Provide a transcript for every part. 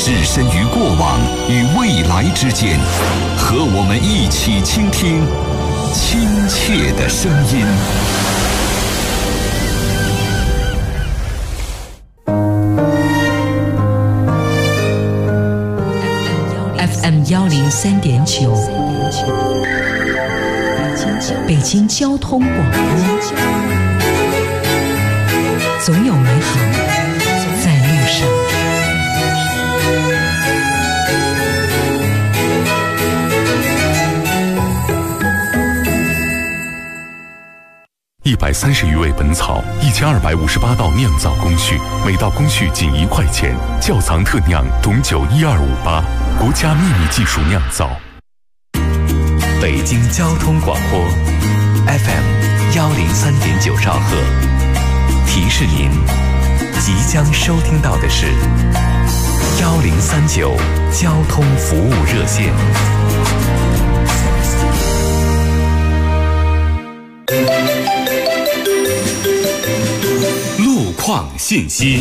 置身于过往与未来之间，和我们一起倾听亲切的声音。 FM 103.9，北京交通广播，总有美好在路上。 130余味本草，1258道酿造工序，每道工序仅1块钱。窖藏特酿董酒12588，国家秘密技术酿造。 北京交通广播 FM 103.9兆赫，提示您，即将收听到的是1039交通服务热线。 路况信息。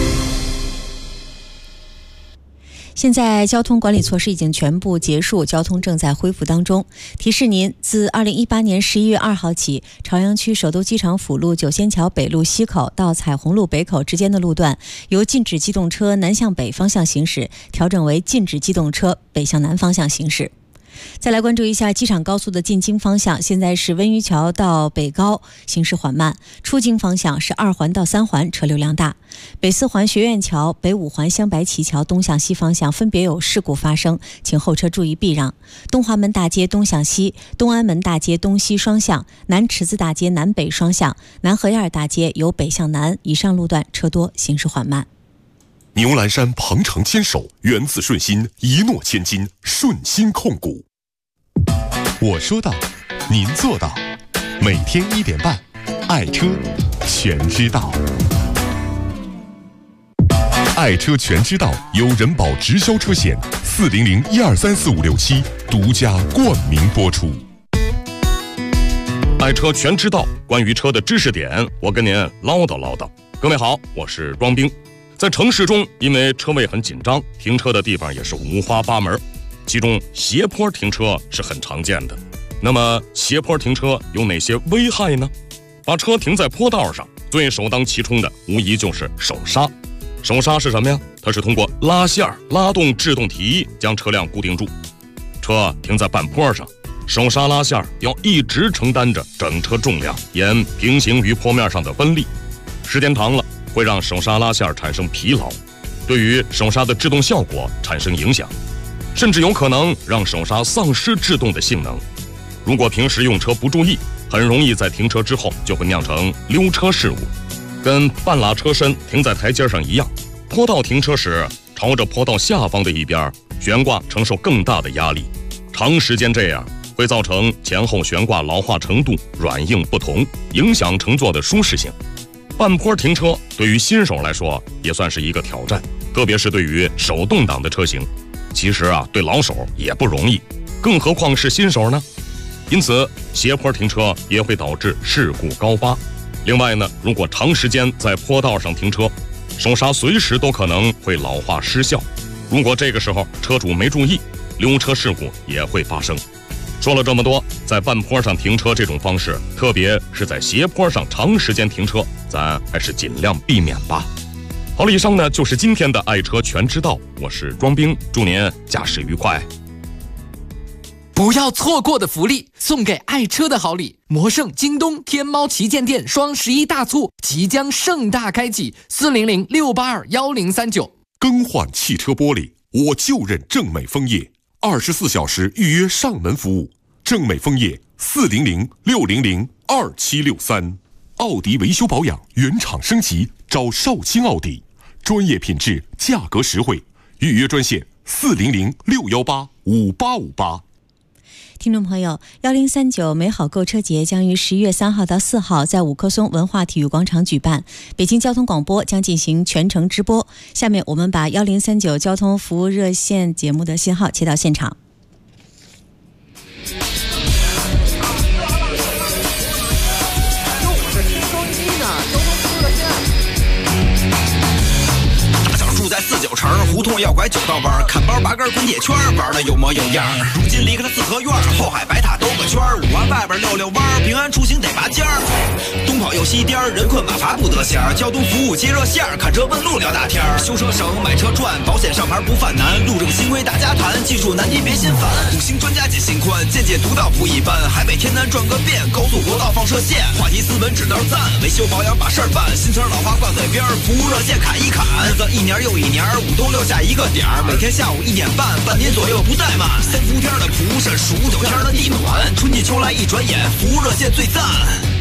现在交通管理措施已经全部结束，交通正在恢复当中。提示您，自2018年11月2号起，朝阳区首都机场辅路九仙桥北路西口到彩虹路北口之间的路段，由禁止机动车南向北方向行驶调整为禁止机动车北向南方向行驶。再来关注一下机场高速的进京方向，现在是温榆桥到北高行驶缓慢，出京方向是2环到3环车流量大。北4环学院桥、北5环镶白旗桥东向西方向分别有事故发生，请后车注意避让。东华门大街东向西、东安门大街东西双向、南池子大街南北双向、南河沿大街由北向南以上路段车多，行驶缓慢。 牛栏山鹏程坚守，源自顺心，一诺千金，顺心控股。我说到，您做到，每天1点半，爱车全知道。爱车全知道由人保直销车险400123456独家冠名播出。 爱车全知道，关于车的知识点，我跟您唠叨唠叨。各位好，我是庄兵。在城市中，因为车位很紧张，停车的地方也是五花八门，其中斜坡停车是很常见的。那么斜坡停车有哪些危害呢？把车停在坡道上，最首当其冲的无疑就是手刹。手刹是什么呀？它是通过拉线拉动制动体将车辆固定住。车停在半坡上，手刹拉线要一直承担着整车重量，沿平行于坡面上的分力，时间长了会让手刹拉线产生疲劳，对于手刹的制动效果产生影响，甚至有可能让手刹丧失制动的性能。如果平时用车不注意，很容易在停车之后就会酿成溜车事故。跟半拉车身停在台阶上一样，坡道停车时朝着坡道下方的一边，悬挂承受更大的压力，长时间这样会造成前后悬挂老化程度软硬不同，影响乘坐的舒适性。半坡停车对于新手来说也算是一个挑战，特别是对于手动挡的车型，其实对老手也不容易，更何况是新手呢？因此斜坡停车也会导致事故高发。另外呢，如果长时间在坡道上停车，手刹随时都可能会老化失效，如果这个时候车主没注意，溜车事故也会发生。说了这么多，在半坡上停车这种方式，特别是在斜坡上长时间停车，咱还是尽量避免吧。好了，以上呢就是今天的爱车全知道，我是庄兵，祝您驾驶愉快。 不要错过的福利，送给爱车的好礼！魔盛、京东、天猫旗舰店双11大促即将盛大开启，400-682-1039。 更换汽车玻璃，我就认正美枫叶，24小时预约上门服务。正美枫叶400-600-2763。奥迪维修保养原厂升级，找少卿奥迪，专业品质，价格实惠。预约专线400-618-5858。 听众朋友，1039美好购车节将于11月3号到4号在五棵松文化体育广场举办，北京交通广播将进行全程直播。下面我们把1039交通服务热线节目的信号切到现场。 住在49城胡同同要拐9道弯，看包8根滚铁圈，玩的有模有样。如今离开了四合院，后海白塔兜个圈，5环外边溜溜弯，平安出行得拔尖儿。东跑又西颠，人困马乏不得闲，交通服务接热线，看车问路聊大天，修车省买车赚，保险上牌不犯难，路政新规大家谈，技术难题别心烦。5星专家解心宽，见解独到不一般，海北天南转个遍，高速国道放射线，话题斯文指道赞，维修保养把事儿办，新词老话挂嘴边，服务热线砍一砍，日子一年又一年，5都6下一个点儿，每天下午1点半，半年左右不怠慢。3伏天的蒲扇，数9天的地暖，春季秋来一转眼，服务热线最赞。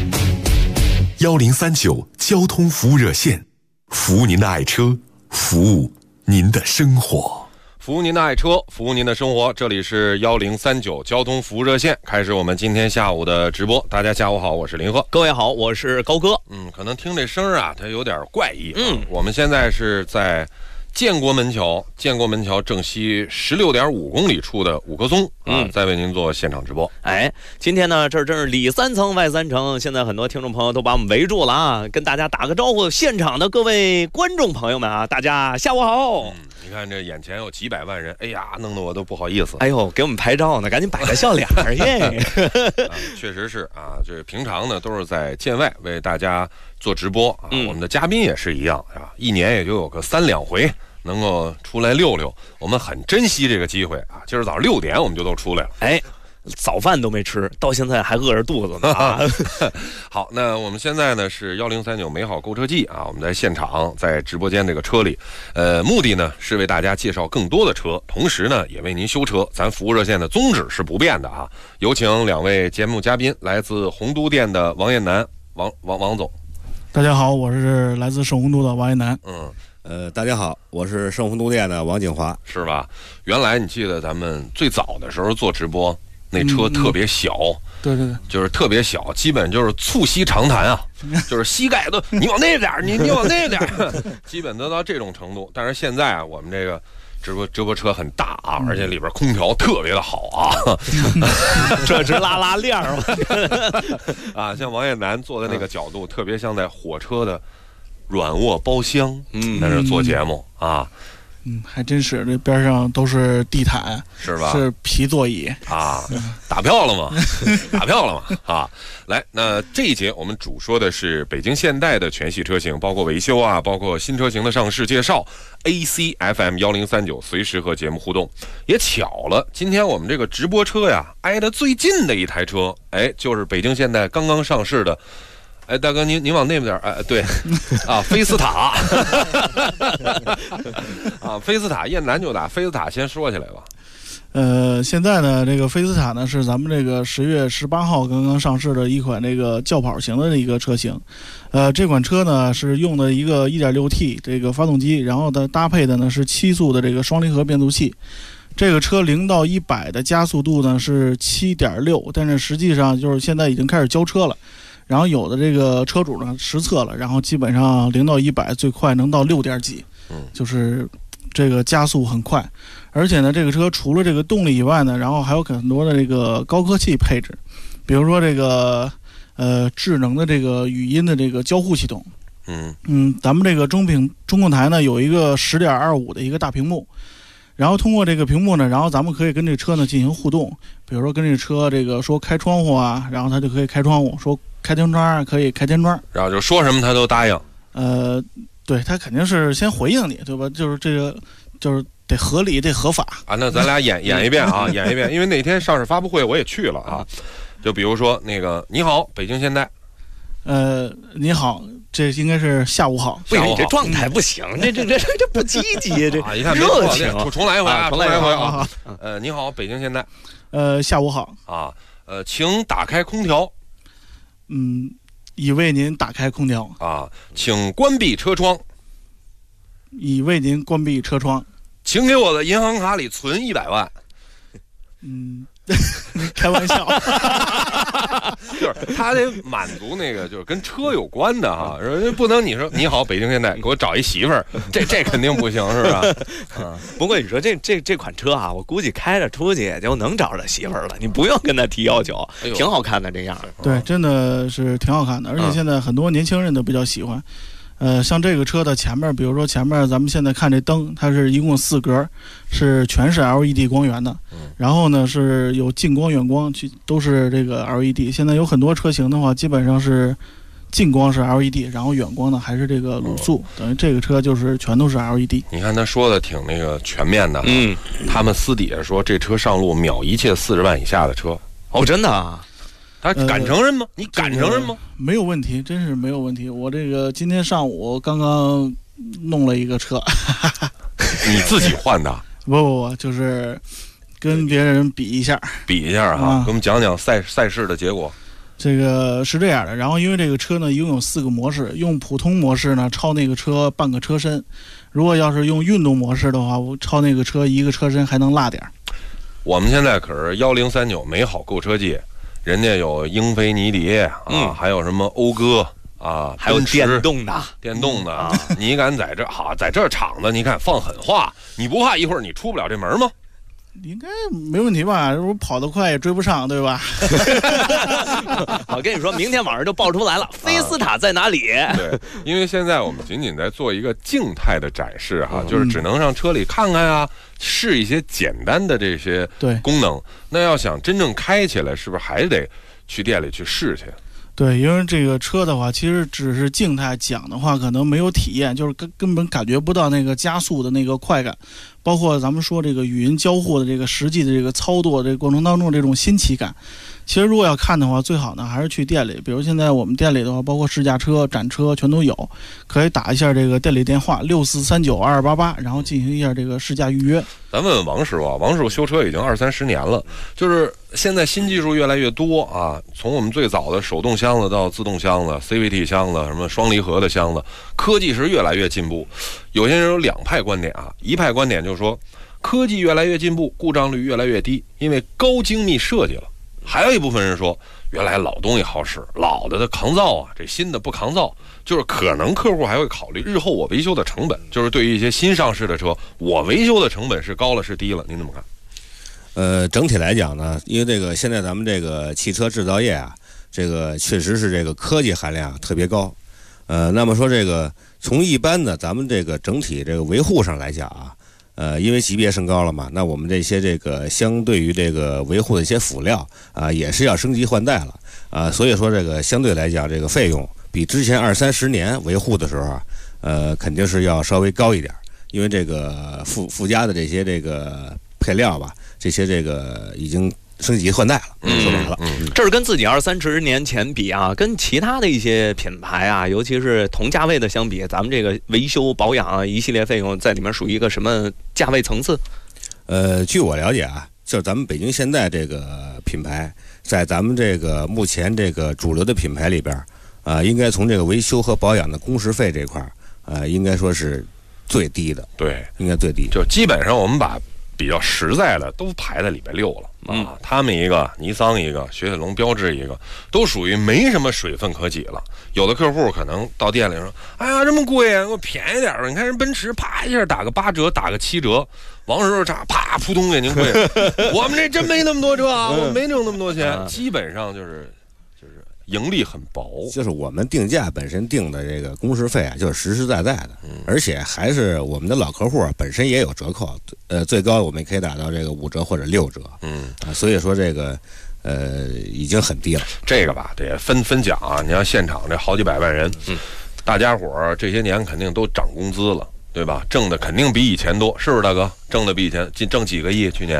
1039交通服务热线，服务您的爱车，服务您的生活。 服务您的爱车，服务您的生活。这里是1039交通服务热线，开始我们今天下午的直播。大家下午好，我是林鹤。 各位好，我是高哥。 可能听这声啊，它有点怪异。我们现在是在建国门桥正西16.5公里处的5棵松在为您做现场直播。 今天呢，这真是里3层外3层，现在很多听众朋友都把我们围住了啊，跟大家打个招呼。现场的各位观众朋友们啊，大家下午好。 你看这眼前有几百万人，哎呀，弄得我都不好意思。 哎呦，给我们拍照呢，赶紧摆个笑脸耶！ 确实是啊，这平常呢都是在建外为大家做直播啊，我们的嘉宾也是一样啊，一年也就有个3、2回能够出来溜溜，我们很珍惜这个机会啊。今儿早6点我们就都出来了， 早饭都没吃，到现在还饿着肚子呢啊！ 好，那我们现在呢是1039美好购车季啊，我们在现场在直播间这个车里，目的呢是为大家介绍更多的车，同时呢也为您修车。咱服务热线的宗旨是不变的啊。有请2位节目嘉宾，来自洪都店的王艳楠，王总。 大家好，我是来自盛洪都的王艳楠。 大家好，我是盛洪都店的王景华， 是吧？原来你记得咱们最早的时候做直播，那车特别小， 对， 就是特别小，基本就是促膝长谈啊，就是膝盖都你往那点，你往那点，基本都到这种程度。但是现在啊，我们这个直播车很大啊，而且里边空调特别的好啊， 这是拉链儿啊，像王艳楠坐的那个角度，特别像在火车的软卧包厢，在这做节目啊。 还真是，这边上都是地毯， 是吧？ 是皮座椅啊，打票了吗？打票了吗？啊，来，那这一节我们主说的是北京现代的全系车型，包括维修啊，包括新车型的上市介绍。ACFM 1039随时和节目互动。也巧了，今天我们这个直播车呀，挨得最近的一台车，就是北京现代刚刚上市的。大哥，您往那边点，对，啊，菲斯塔，啊，菲斯塔，艳楠就打菲斯塔先说起来吧。 现在呢，这个菲斯塔呢是咱们这个10月18号刚刚上市的一款这个轿跑型的一个车型。这款车呢是用的一个 1.6T 这个发动机，然后搭配的呢是7速的这个双离合变速器。这个车0到100的加速度呢是7.6，但是实际上就是现在已经开始交车了。然后有的这个车主呢实测了，然后基本上0到100最快能到6点几，就是这个加速很快。而且呢，这个车除了这个动力以外呢，然后还有很多的这个高科技配置，比如说这个智能的这个语音的这个交互系统。咱们这个中控台呢有一个10.25的一个大屏幕。然后通过这个屏幕呢，然后咱们可以跟这个车呢进行互动，比如说跟这个车这个说开窗户啊，然后它就可以开窗户；说开天窗啊，可以开天窗。 然后就说什么他都答应。 对，他肯定是先回应你，对吧？就是这个，就是得合理，得合法啊。那咱俩演一遍啊，演一遍，因为那天上市发布会我也去了啊。就比如说那个，你好，北京现代。 你好。这应该是下午好。 不行，你这状态不行，这不积极，这一看热情。重来一回啊，重来一回啊。你好，北京现代。 下午好啊。请打开空调。 已为您打开空调啊。请关闭车窗。 已为您关闭车窗。 请给我的银行卡里存100万。 开玩笑， 就是他得满足那个就是跟车有关的哈，不能你说你好北京现代给我找一媳妇儿，这肯定不行是吧？ 不过你说这款车啊，我估计开着出去也就能找着媳妇儿了，你不用跟他提要求，挺好看的这样。 对，真的是挺好看的，而且现在很多年轻人都比较喜欢。 像这个车的前面，比如说前面咱们现在看这灯，它是一共4格，是全是 LED 光源的。然后呢是有近光、远光，都是这个 LED。现在有很多车型的话，基本上是近光是 LED， 然后远光呢还是这个卤素，等于这个车就是全都是 LED。 你看他说的挺那个全面的，他们私底下说这车上路秒一切40万以下的车。 哦，真的啊？ 他敢承认吗？你敢承认吗？ 没有问题，真是没有问题。我这个今天上午刚刚弄了一个车。 你自己换的？ 不，就是跟别人比一下哈，给我们讲讲赛事的结果。 这个是这样的，然后因为这个车呢一共有4个模式，用普通模式呢超那个车半个车身，如果要是用运动模式的话，我超那个车1个车身还能落点。 我们现在可是1039美好购车季，人家有英菲尼迪啊，还有什么讴歌啊， 还有电动的， 你敢在这在这厂子，你敢放狠话，你不怕一会儿你出不了这门吗？ 应该没问题吧？我跑得快也追不上，对吧？ 我跟你说，明天晚上就爆出来了，菲斯塔在哪里？ 对，因为现在我们仅仅在做一个静态的展示哈，就是只能上车里看看啊，试一些简单的这些功能。那要想真正开起来，是不是还得去店里去试去？ 对，因为这个车的话，其实只是静态讲的话，可能没有体验，就是根本感觉不到那个加速的那个快感，包括咱们说这个语音交互的这个实际的这个操作这个过程当中这种新奇感。其实如果要看的话，最好呢还是去店里，比如现在我们店里的话，包括试驾车、展车全都有，可以打一下这个店里电话64392288，然后进行一下这个试驾预约。 咱问问王师傅啊，王师傅修车已经20-30年了，就是现在新技术越来越多啊，从我们最早的手动箱子到自动箱子、CVT 箱子、什么双离合的箱子，科技是越来越进步。有些人有2派观点啊，一派观点就是说，科技越来越进步，故障率越来越低，因为高精密设计了。还有一部分人说，原来老东西好使，老的抗造啊，这新的不抗造，就是可能客户还会考虑日后我维修的成本，就是对于一些新上市的车，我维修的成本是高了是低了，您怎么看？ 整体来讲呢，因为这个现在咱们这个汽车制造业啊，这个确实是这个科技含量特别高，那么说这个从一般的咱们这个整体这个维护上来讲啊。因为级别升高了嘛，那我们这些这个相对于这个维护的一些辅料啊，也是要升级换代了啊，所以说这个相对来讲，这个费用比之前20-30年维护的时候啊，肯定是要稍微高一点，因为这个附加的这些这个配料吧，这些这个已经升级换代了，说白了， 这是跟自己20-30年前比啊，跟其他的一些品牌啊，尤其是同价位的相比，咱们这个维修保养啊一系列费用在里面属于一个什么价位层次？ 据我了解啊，就是咱们北京现代这个品牌，在咱们这个目前这个主流的品牌里边应该从这个维修和保养的工时费这块应该说是最低的， 对， 应该最低， 就基本上我们把比较实在的都排在礼拜6了。他们一个，尼桑一个，雪铁龙、标致一个，都属于没什么水分可挤了。有的客户可能到店里说：“哎呀，这么贵啊，给我便宜点吧！你看人奔驰，啪一下打个8折，打个7折。王师傅啪扑通给您贵。我们这真没那么多车啊，我没挣那么多钱，基本上就是盈利很薄， 就是我们定价本身定的这个工时费啊，就是实实在在的，而且还是我们的老客户本身也有折扣，最高我们可以打到这个5折或者6折，所以说这个已经很低了。 这个吧得分讲啊，你要现场这好几百万人，大家伙这些年肯定都涨工资了。对吧？挣的肯定比以前多，是不是大哥？挣的比以前挣几个亿？去年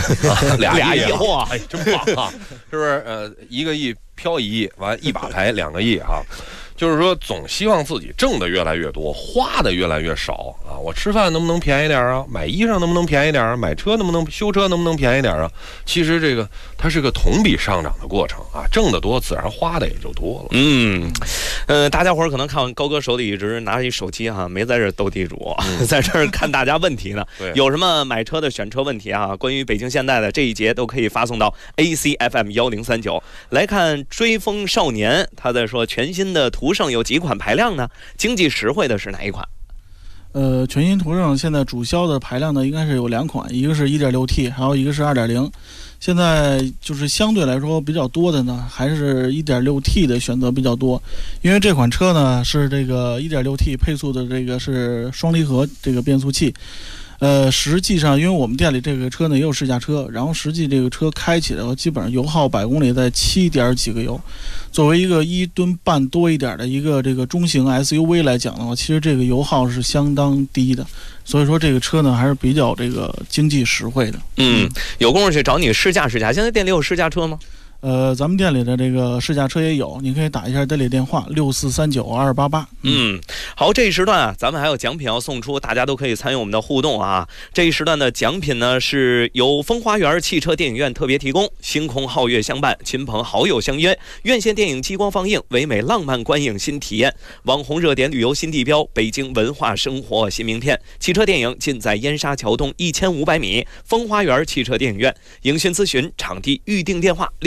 2亿哇，哎，真棒啊！是不是？1个亿飘1亿，完一把牌2个亿啊！就是说，总希望自己挣的越来越多，花的越来越少啊！我吃饭能不能便宜点啊？买衣裳能不能便宜点啊？买车能不能修车能不能便宜点啊？其实这个它是个同比上涨的过程啊，挣得多，自然花的也就多了。大家伙儿可能看高哥手里一直拿一手机哈，没在这斗地主，在这儿看大家问题呢。有什么买车的选车问题啊？关于北京现代的这一节都可以发送到 ACFM1039。来看追风少年，他在说全新的途胜有几款排量呢？经济实惠的是哪一款？ 全新途胜现在主销的排量呢，应该是有2款，一个是 1.6T， 还有一个是 2.0。现在就是相对来说比较多的呢，还是 1.6T 的选择比较多，因为这款车呢是这个 1.6T 配速的这个是双离合这个变速器。实际上，因为我们店里这个车呢也有试驾车，然后实际这个车开起来基本上油耗100公里在7点几个油。作为一个1吨半多一点的一个这个中型 SUV 来讲的话，其实这个油耗是相当低的，所以说这个车呢还是比较这个经济实惠的。 有功夫去找你试驾试驾。现在店里有试驾车吗？ 咱们店里的这个试驾车也有，你可以打一下店里电话64392288。 好，这一时段啊，咱们还有奖品要送出，大家都可以参与我们的互动啊。这一时段的奖品呢，是由风花园汽车电影院特别提供，星空皓月相伴，亲朋好友相约，院线电影激光放映，唯美浪漫观影新体验，网红热点旅游新地标，北京文化生活新名片。汽车电影尽在燕莎桥东1500米风花园汽车电影院。影讯咨询场地预订电话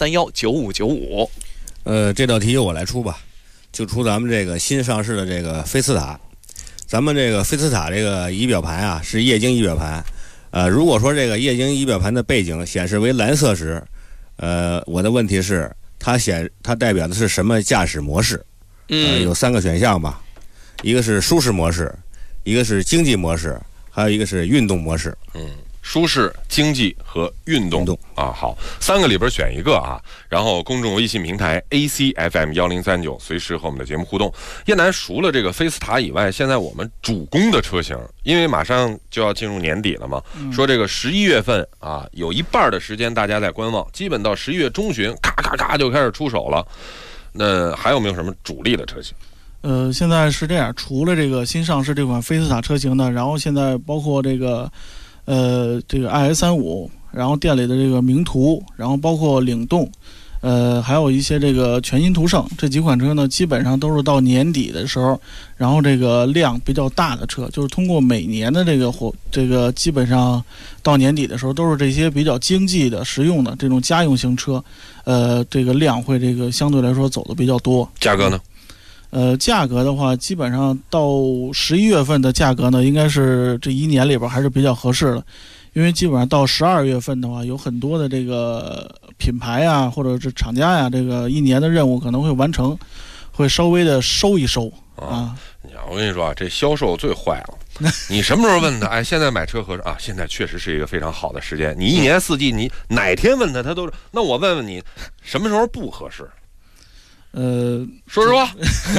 64319595。 这道题由我来出吧，就出咱们这个新上市的这个菲斯塔。咱们这个菲斯塔这个仪表盘啊是液晶仪表盘，如果说这个液晶仪表盘的背景显示为蓝色时，我的问题是它代表的是什么驾驶模式？有3个选项吧，一个是舒适模式，一个是经济模式，还有一个是运动模式。 舒适、经济和运动啊，好，3个里边选一个啊。然后公众微信平台 ACFM1039，随时和我们的节目互动。叶楠，除了这个菲斯塔以外，现在我们主攻的车型，因为马上就要进入年底了嘛，说这个11月份啊，有一半的时间大家在观望，基本到11月中旬，咔咔咔就开始出手了。那还有没有什么主力的车型？ 现在是这样，除了这个新上市这款菲斯塔车型呢，然后现在包括这个IS35，然后店里的这个名图，然后包括领动，还有一些这个全新途胜，这几款车呢，基本上都是到年底的时候，然后这个量比较大的车，就是通过每年的这个基本上到年底的时候，都是这些比较经济的、实用的这种家用型车，这个量会这个相对来说走的比较多。 价格呢？ 价格的话，基本上到11月份的价格呢，应该是这一年里边还是比较合适的，因为基本上到12月份的话，有很多的这个品牌啊，或者是厂家呀，这个一年的任务可能会完成，会稍微的收一收啊。 我跟你说啊，这销售最坏了。你什么时候问他？哎，现在买车合适啊？现在确实是一个非常好的时间。你一年四季，你哪天问他，他都是。那我问问你，什么时候不合适？说实话，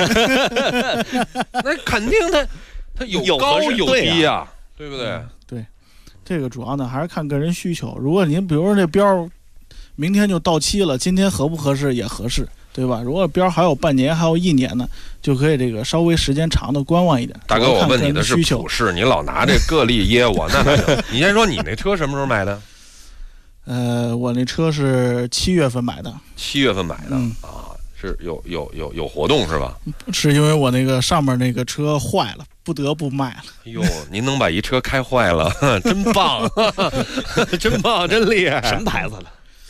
那肯定它有高有低呀，对不对？ 对，这个主要呢还是看个人需求。如果您比如说这标明天就到期了，今天合不合适也合适，对吧？如果标还有半年还有1年呢，就可以这个稍微时间长的观望一点。 大哥，我问你的是普世，你老拿这个例噎我，那你先说你那车什么时候买的？ 我那车是7月份买的。 7月份买的啊。是有活动是吧？ 是因为我那个上面那个车坏了，不得不卖了。 哟，您能把一车开坏了，真棒，真棒，真厉害！ 什么牌子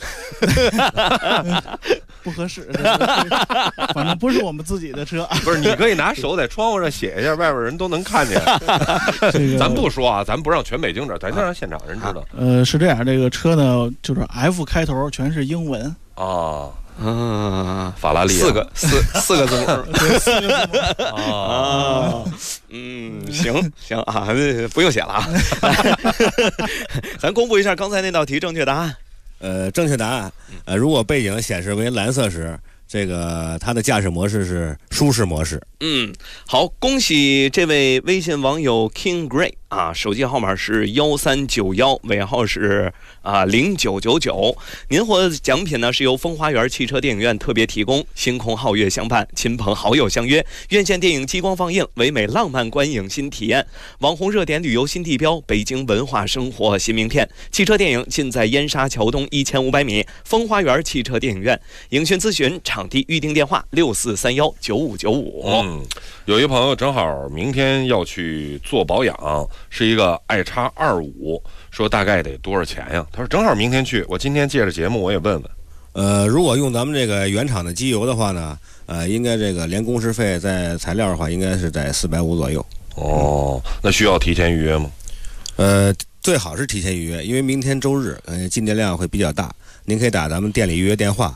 的？ 不合适，反正不是我们自己的车。 不是，你可以拿手在窗户上写一下，外边人都能看见。咱不说啊，咱不让全北京这，咱就让现场人知道。 是这样，这个车呢，就是 F 开头，全是英文啊。法拉利四个字母， 对，4个字母啊。行啊，不用写了啊。咱公布一下刚才那道题正确答案。 正确答案，如果背景显示为蓝色时，这个它的驾驶模式是舒适模式。 好，恭喜这位微信网友 King Gray 啊，手机号码是1391，尾号是0999。您获得的奖品呢是由风花园汽车电影院特别提供，星空皓月相伴，亲朋好友相约，院线电影激光放映，唯美浪漫观影新体验，网红热点旅游新地标，北京文化生活新名片。汽车电影尽在燕莎桥东1500米风花园汽车电影院。影讯咨询场地预订电话64319595。 有一朋友正好明天要去做保养，是一个iX25，说大概得多少钱呀？他说正好明天去，我今天借着节目我也问问。 如果用咱们这个原厂的机油的话呢，应该这个连工时费在材料的话，应该是在450左右。 哦，那需要提前预约吗？ 最好是提前预约，因为明天周日，进店量会比较大。您可以打咱们店里预约电话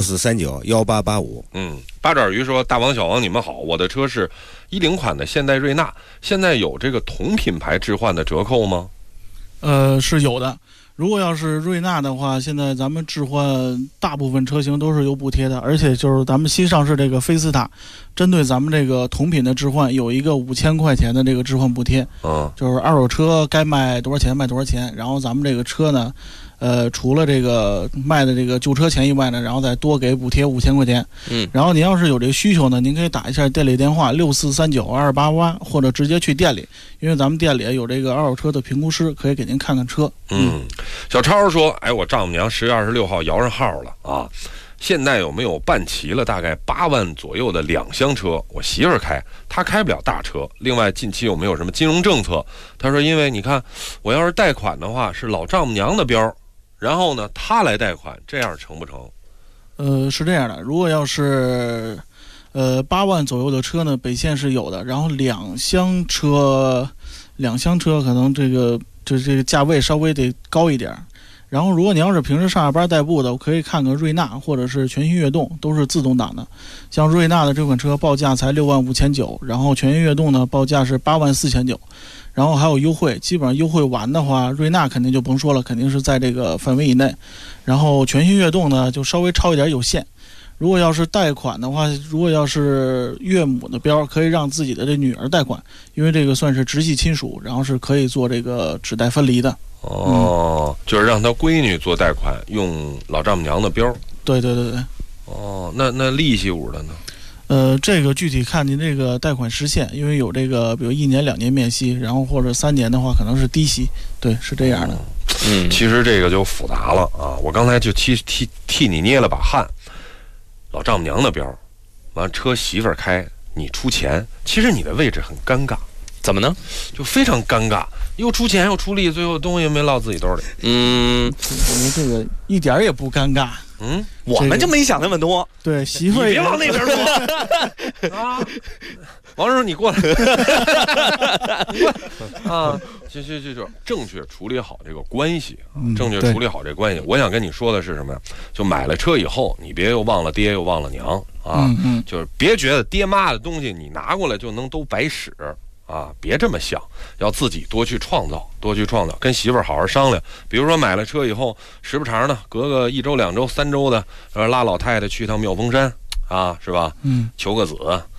64391885。 八爪鱼说：“大王小王，你们好，我的车是10款的现代瑞纳，现在有这个同品牌置换的折扣吗？” 是有的。如果要是瑞纳的话，现在咱们置换大部分车型都是有补贴的，而且就是咱们新上市这个菲斯塔，针对咱们这个同品的置换有一个5000块钱的这个置换补贴。就是二手车该卖多少钱卖多少钱，然后咱们这个车呢，除了这个卖的这个旧车钱以外呢，然后再多给补贴5000块钱。然后您要是有这个需求呢，您可以打一下店里电话64392288，或者直接去店里，因为咱们店里有这个二手车的评估师，可以给您看看车。 小超说：“哎，我丈母娘10月26号摇上号了啊，现在有没有办齐了大概8万左右的2厢车？我媳妇儿开，她开不了大车。另外，近期有没有什么金融政策？”她说：“因为你看，我要是贷款的话，是老丈母娘的标，然后呢，她来贷款，这样成不成？” 是这样的，如果要是8万左右的车呢，北线是有的，然后2厢车可能这个价位稍微得高一点。然后如果你要是平时上下班代步的，我可以看看瑞纳或者是全新悦动，都是自动挡的。像瑞纳的这款车报价才65900，然后全新悦动呢报价是84900，然后还有优惠，基本上优惠完的话，瑞纳肯定就甭说了，肯定是在这个范围以内。然后全新悦动呢就稍微超一点有限。如果要是贷款的话，如果要是岳母的标，可以让自己的这女儿贷款，因为这个算是直系亲属，然后是可以做这个指贷分离的。 就是让他闺女做贷款，用老丈母娘的标。 对。 那利息五的呢？ 这个具体看您这个贷款时限，因为有这个比如1年2年免息，然后或者3年的话可能是低息。对，是这样的。 其实这个就复杂了啊！我刚才就替你捏了把汗。老丈母娘的标，完车媳妇儿开，你出钱，其实你的位置很尴尬。 怎么呢？ 就非常尴尬，又出钱又出力，最后东西没落自己兜里。 这个一点也不尴尬。 我们就没想那么多。 对，媳妇儿别往那边说啊！王师傅，你过来啊！就正确处理好这个关系，正确处理好这关系。我想跟你说的是什么呀？就买了车以后，你别又忘了爹又忘了娘啊！就是别觉得爹妈的东西你拿过来就能都白使啊！别这么想，要自己多去创造，跟媳妇儿好好商量。比如说买了车以后，时不常的隔个1周2周3周的，拉老太太去趟妙峰山啊，是吧？求个子。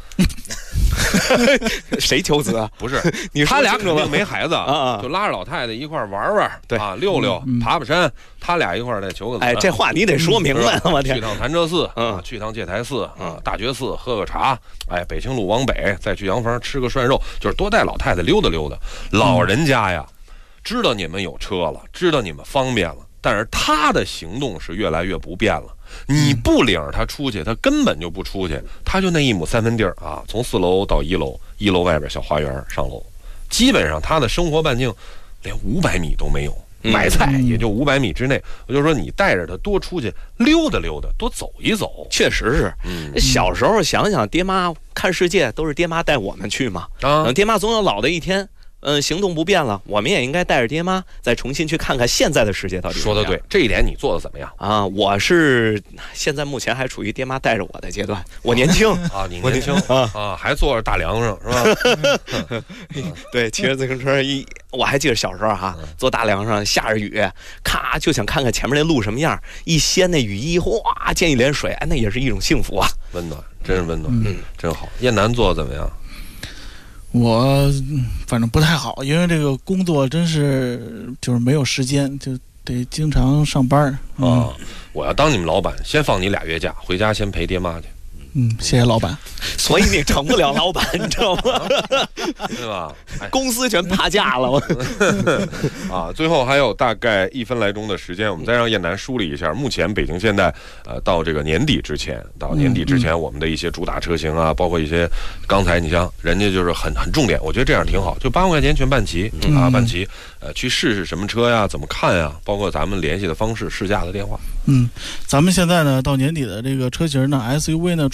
谁求子啊？ 不是，他俩肯定没孩子啊，就拉着老太太一块玩玩，对啊，溜溜，爬山，他俩一块再求个子。 哎，这话你得说明白，我天！ 去趟潭柘寺去趟戒台寺大觉寺喝个茶，哎，北清路往北再去洋房吃个涮肉，就是多带老太太溜达溜达。老人家呀，知道你们有车了，知道你们方便了，但是他的行动是越来越不便了。你不领着他出去，他根本就不出去，他就那1亩3分地儿啊，从4楼到1楼，1楼外边小花园上楼，基本上他的生活半径连500米都没有，买菜也就500米之内。我就说你带着他多出去溜达溜达，多走一走。 确实是，小时候想想，爹妈看世界都是爹妈带我们去嘛，爹妈总有老的一天。行动不便了，我们也应该带着爹妈再重新去看看现在的世界到底。 说得对，这一点你做的怎么样啊？我是现在目前还处于爹妈带着我的阶段，我年轻啊，你年轻啊，还坐着大梁上是吧？ 对，骑着自行车我还记得小时候哈，坐大梁上下着雨，咔就想看看前面那路什么样，一掀那雨衣，哗溅一脸水，哎，那也是一种幸福啊， 温暖，真是温暖，真好。燕南做的怎么样？ 我反正不太好，因为这个工作真是就是没有时间，就得经常上班我要当你们老板，先放你2月假，回家先陪爹妈去。 谢谢老板。 所以你成不了老板，你知道吗？ 对吧？ 公司全趴架了。 啊，最后还有大概1分来钟的时间，我们再让燕南梳理一下目前北京现代到这个年底之前，我们的一些主打车型啊，包括一些刚才你像人家就是很重点，我觉得这样挺好，就8万块钱全办齐办齐，去试试什么车呀，怎么看呀，包括咱们联系的方式、试驾的电话。 咱们现在呢到年底的这个车型呢 SUV 呢。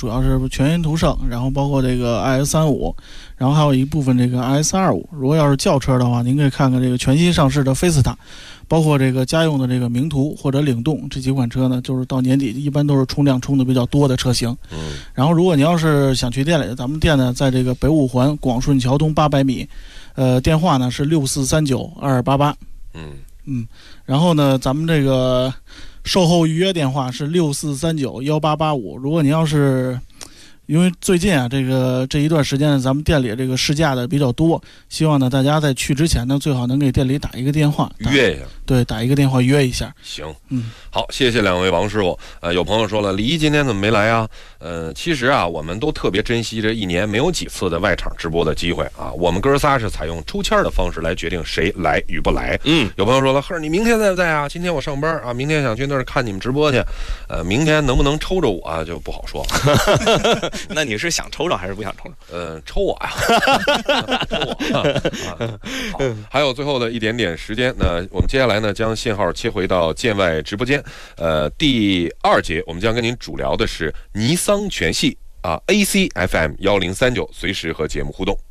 主要是全音途胜，然后包括这个 IS35，然后还有一部分这个 IS25。如果要是轿车的话，您可以看看这个全新上市的菲斯塔，包括这个家用的这个名图或者领动这几款车呢，就是到年底一般都是冲量冲的比较多的车型。然后如果你要是想去店里，咱们店呢在这个北五环广顺桥东800米，电话呢是64392288。然后呢，咱们这个售后预约电话是64391885。如果你要是因为最近啊，这一段时间咱们店里这个试驾的比较多，希望呢大家在去之前呢，最好能给店里打一个电话约一下。 对，打一个电话约一下。 行，好，谢谢两位王师傅。有朋友说了，李一今天怎么没来啊？其实啊，我们都特别珍惜这一年没有几次的外场直播的机会啊。我们哥仨是采用抽签的方式来决定谁来与不来。有朋友说了，呵，你明天在不在啊？今天我上班啊，明天想去那儿看你们直播去。明天能不能抽着我啊，就不好说。 那你是想抽着还是不想抽着？ 抽我呀！抽我好，还有最后的一点点时间，那我们接下来呢，将信号切回到建外直播间。第2节我们将跟您主聊的是尼桑全系啊 ，AC FM 1039，随时和节目互动。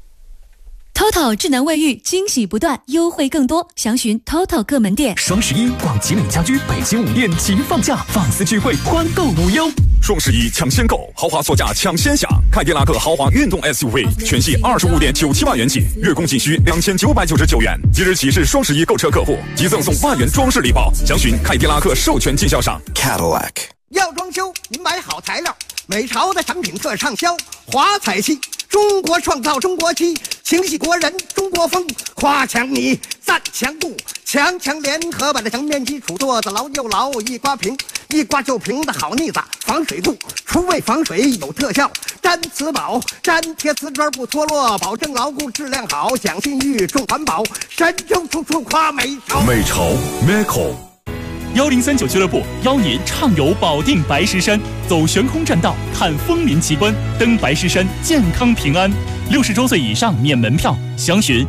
TOTO 智能卫浴惊喜不断，优惠更多，详询 TOTO 各门店。 双11逛吉美家居北京5店齐放价，放肆聚会，欢购无忧。 双11抢先购，豪华座驾抢先享。凯迪拉克豪华运动 SUV 全系25.97万元起，月供仅需2999元。即日起是双11购车客户，即赠送万元装饰礼包。详询凯迪拉克授权经销商 Cadillac。 要装修，您买好材料，美潮的产品特畅销。华彩漆，中国创造中国漆，情系国人中国风。夸强泥，赞强固，强强联合把这墙面基础做得牢又牢，一刮平，一刮就平的好腻子，防水度，除味防水有特效。粘瓷宝，粘贴瓷砖不脱落，保证牢固质量好，讲信誉重环保，神州处处夸美潮。 美潮 Meco。 1039俱乐部邀您畅游保定白石山，走悬空栈道，看枫林奇观，登白石山，健康平安。60周岁以上免门票，详询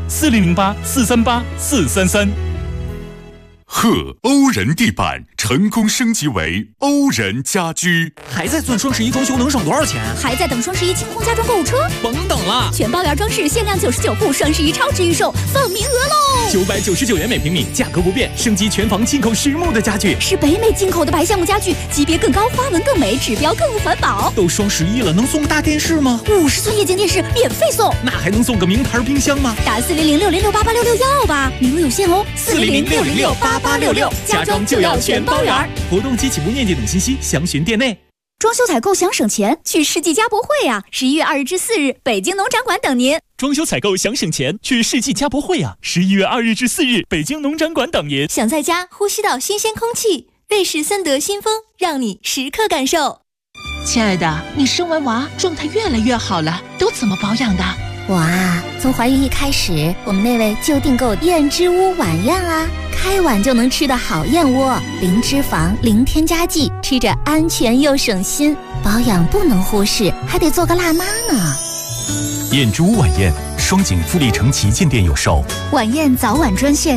4008-438-433。 贺欧人地板成功升级为欧人家居， 还在算双11装修能省多少钱？ 还在等双11清空家装购物车？ 甭等了， 全包圆装饰限量99户，双11超值预售，放名额喽 ！999元每平米，价格不变，升级全房进口实木的家具， 是北美进口的白橡木家具，级别更高，花纹更美，指标更环保。 都双11了，能送个大电视吗 ？50寸液晶电视免费送， 那还能送个名牌冰箱吗？ 打400-606-8866要吧，名额有限哦，400-606-8866， 家装就要全包圆。活动及起步面积等信息，详询店内。 装修采购想省钱，去世纪家博会啊！11月2日至4日，北京农展馆等您。 装修采购想省钱，去世纪家博会啊！11月2日至4日，北京农展馆等您。 想在家呼吸到新鲜空气，瑞士森德新风，让你时刻感受。 亲爱的，你生完娃状态越来越好了，都怎么保养的？ 我啊，从怀孕一开始，我们那位就订购燕之屋晚宴啊，开碗就能吃的好燕窝，零脂肪，零添加剂，吃着安全又省心。保养不能忽视，还得做个辣妈呢。 燕之屋晚宴，双井富力城旗舰店有售。 晚宴早晚专线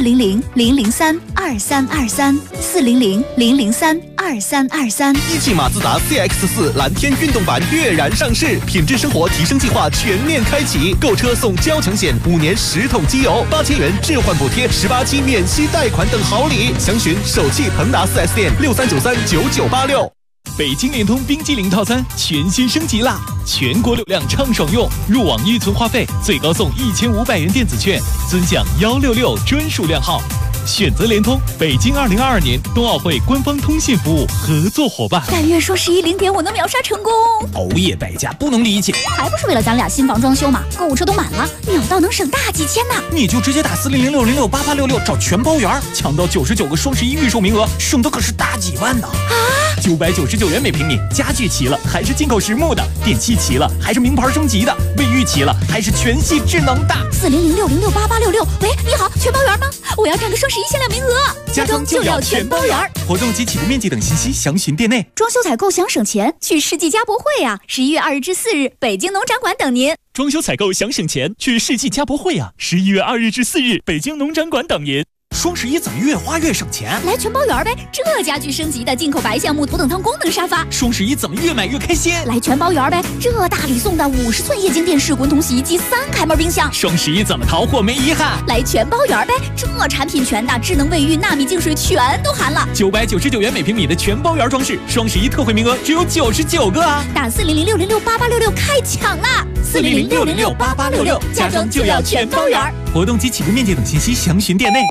400-003-2323，400-003-2323。 一汽马自达 CX-4 蓝天运动版跃然上市，品质生活提升计划全面开启，购车送交强险，5年10桶机油，8000元置换补贴，18期免息贷款等好礼。详询首汽腾达 4S 店63939986。 北京联通冰激凌套餐全新升级啦！全国流量畅爽用，入网预存话费最高送1500元电子券，尊享166专属靓号。选择联通，北京2022年冬奥会官方通信服务合作伙伴。 但愿说11零点我能秒杀成功。 熬夜败家不能理解， 还不是为了咱俩新房装修嘛？购物车都满了，秒到能省大几千呢。 你就直接打400-606-8866找全包圆，抢到99个双11预售名额，省的可是大几万呢！ 啊 ！999元每平米，家具齐了还是进口实木的，电器齐了还是名牌升级的，卫浴齐了还是全系智能的。 400-606-8866，喂，你好，全包圆吗？我要占个双11限量名额， 家装就要全包圆。 活动及起步面积等信息详询店内。 装修采购想省钱，去世纪家博会啊！11月2日至4日，北京农展馆等您。 装修采购想省钱，去世纪家博会啊！11月2日至4日，北京农展馆等您。 双11怎么越花越省钱？ 来全包圆呗！这家具升级的进口白橡木头等舱功能沙发， 双11怎么越买越开心？ 来全包圆呗！这大礼送的50寸液晶电视滚筒洗衣机3开门冰箱， 双11怎么淘货没遗憾？ 来全包圆呗！这产品全的智能卫浴、纳米净水全都含了 ，999元每平米的全包圆装饰，双11特惠名额只有99个啊！ 打400-606-8866开抢啦！400-606-8866，家装就要全包圆。 活动及起步面积等信息详询店内。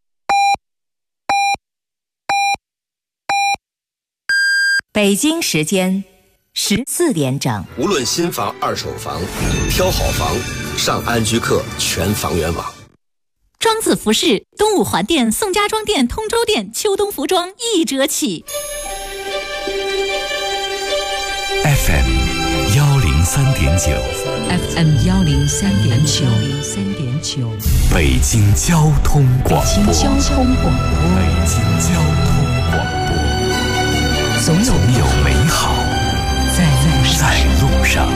北京时间14点整。 无论新房、二手房，挑好房，上安居客全房源网。 庄子服饰，东五环店、宋家庄店、通州店秋冬服装1折起。 FM 103.9 FM 103.9 北京交通广播。 北京交通广播。 总有美好在路上。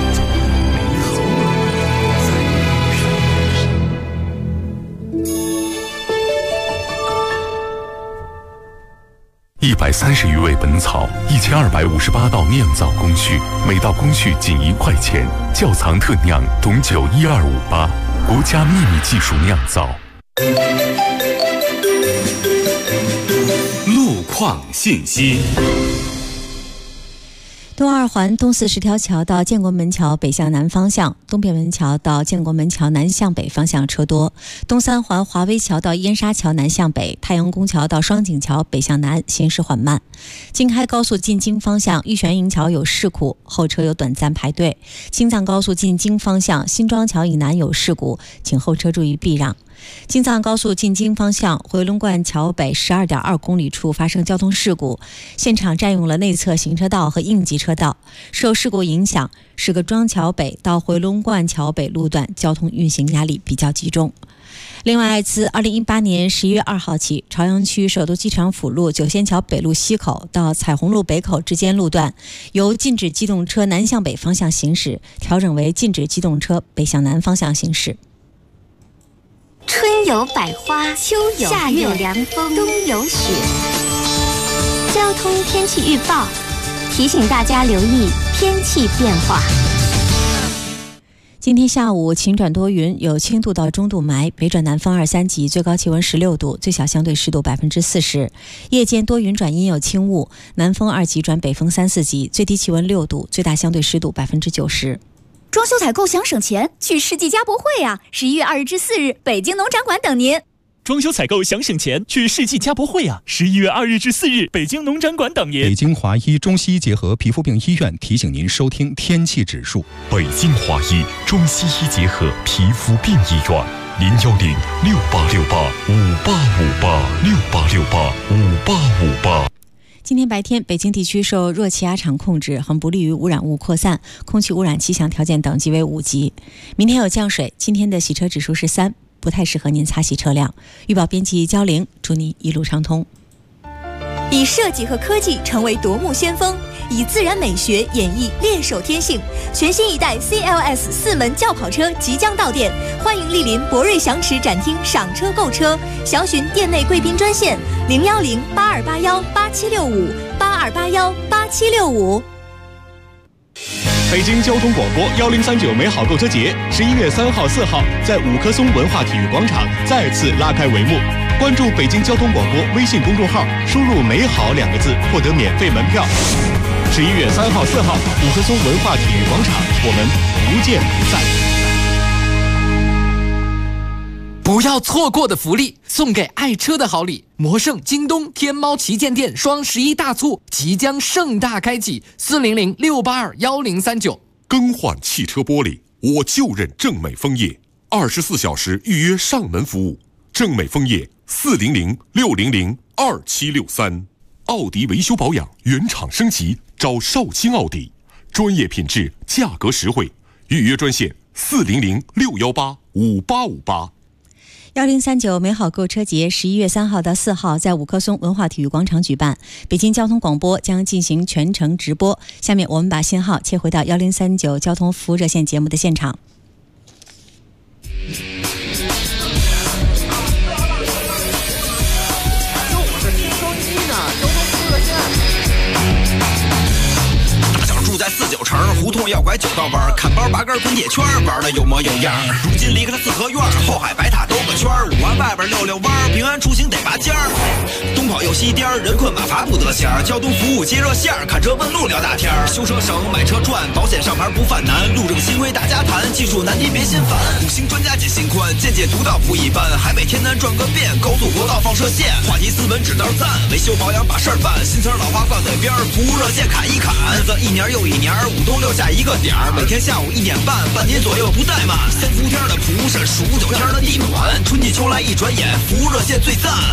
130余味本草，1258道酿造工序，每道工序仅1块钱。窖藏特酿董酒12588，国家秘密技术酿造。 路况信息。 东二环东四十条桥到建国门桥北向南方向，东便门桥到建国门桥南向北方向车多；东三环华威桥到燕莎桥南向北，太阳宫桥到双井桥北向南行驶缓慢。京开高速进京方向玉泉营桥有事故，后车有短暂排队。京藏高速进京方向新庄桥以南有事故，请后车注意避让。京藏高速进京方向回龙观桥北12.2公里处发生交通事故，现场占用了内侧行车道和应急车道。受事故影响，石各庄桥北到回龙观桥北路段交通运行压力比较集中。另外，自2018年11月2号起，朝阳区首都机场辅路九仙桥北路西口到彩虹路北口之间路段，由禁止机动车南向北方向行驶调整为禁止机动车北向南方向行驶。 春有百花，秋有夏有凉风，冬有雪。交通天气预报提醒大家留意天气变化。 今天下午晴转多云，有轻度到中度霾，北转南风2、3级，最高气温16度，最小相对湿度40%。夜间多云转阴有轻雾，南风2级转北风3、4级，最低气温6度，最大相对湿度90%。 装修采购想省钱，去世纪家博会啊！11月2日至4日，北京农展馆等您。 装修采购想省钱，去世纪家博会啊！11月2日至4日，北京农展馆等您。 北京华医中西医结合皮肤病医院提醒您收听天气指数。 北京华医中西医结合皮肤病医院，010-6868-5858，6868-5858。 今天白天，北京地区受热气压场控制，很不利于污染物扩散，空气污染气象条件等级为5级。明天有降水，今天的洗车指数是3，不太适合您擦洗车辆。预报编辑焦玲，祝您一路畅通。 以设计和科技成为夺目先锋，以自然美学演绎猎手天性。全新一代 CLS 4门轿跑车即将到店，欢迎莅临博瑞祥驰展厅赏车购车，详询店内贵宾专线010-8281-8765，8281-8765。 北京交通广播1039美好购车节11月3号、4号在五棵松文化体育广场再次拉开帷幕。关注北京交通广播微信公众号，输入“美好”2个字，获得免费门票。11月3号、4号，五棵松文化体育广场，我们不见不散。 不要错过的福利，送给爱车的好礼。魔圣、京东、天猫旗舰店双11大促即将盛大开启，400-682-1039。 更换汽车玻璃，我就认正美枫叶，24小时预约上门服务。正美枫叶400-600-2763。奥迪维修保养原厂升级，找绍兴奥迪，专业品质，价格实惠。预约专线400-618-5858。 1039美好购车节11月3号到4号在五棵松文化体育广场举办，北京交通广播将进行全程直播。下面我们把信号切回到1039交通服务热线节目的现场。 莫要拐9道弯，看包8根滚铁圈，玩的有模有样。如今离开了四合院，后海白塔兜个圈，5环外边溜溜弯，平安出行得拔尖儿。东跑又西颠，人困马乏不得闲，交通服务接热线，看车问路聊大天。修车省，买车赚，保险上牌不犯难，路政新规大家谈，技术难题别心烦。5星专家解心宽，见解独到不一般，海北天南转个遍，高速国道放射线，话题斯文指道赞，维修保养把事儿办，新词老话挂嘴边，服务热线砍一砍，日子1年又1年，5冬6夏一个点儿，每天下午1点半，半年左右不怠慢。3伏天的蒲是数9天的地暖，春季秋来一转眼，服务热线最赞。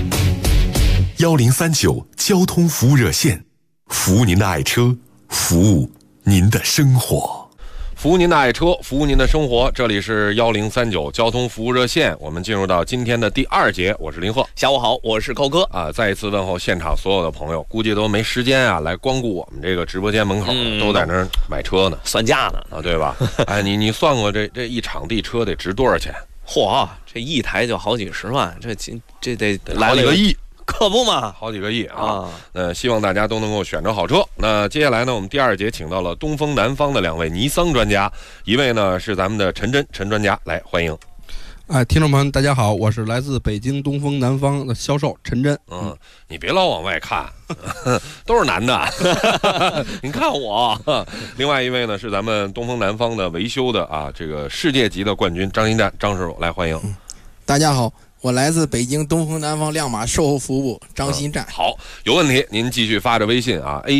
1039交通服务热线，服务您的爱车，服务您的生活。 服务您的爱车，服务您的生活。这里是1039交通服务热线，我们进入到今天的第2节，我是林鹤。 下午好，我是高哥啊！再一次问候现场所有的朋友，估计都没时间啊来光顾我们这个直播间门口，都在那儿买车呢， 算价呢啊，对吧？哎，你算过这一场地车得值多少钱？ 嚯，这一台就好几十万，这得来好几个亿。 可不嘛， 好几个亿啊！希望大家都能够选择好车。那接下来呢，我们第2节请到了东风南方的2位尼桑专家，一位呢是咱们的陈专家，来欢迎。 听众朋友们，大家好，我是来自北京东风南方的销售陈真。 你别老往外看，都是男的。你看我。另外一位呢是咱们东风南方的维修的这个世界级的冠军张新站张师傅，来欢迎。 大家好。我来自北京东风南方亮马售后服务张新站。 好，有问题您继续发着微信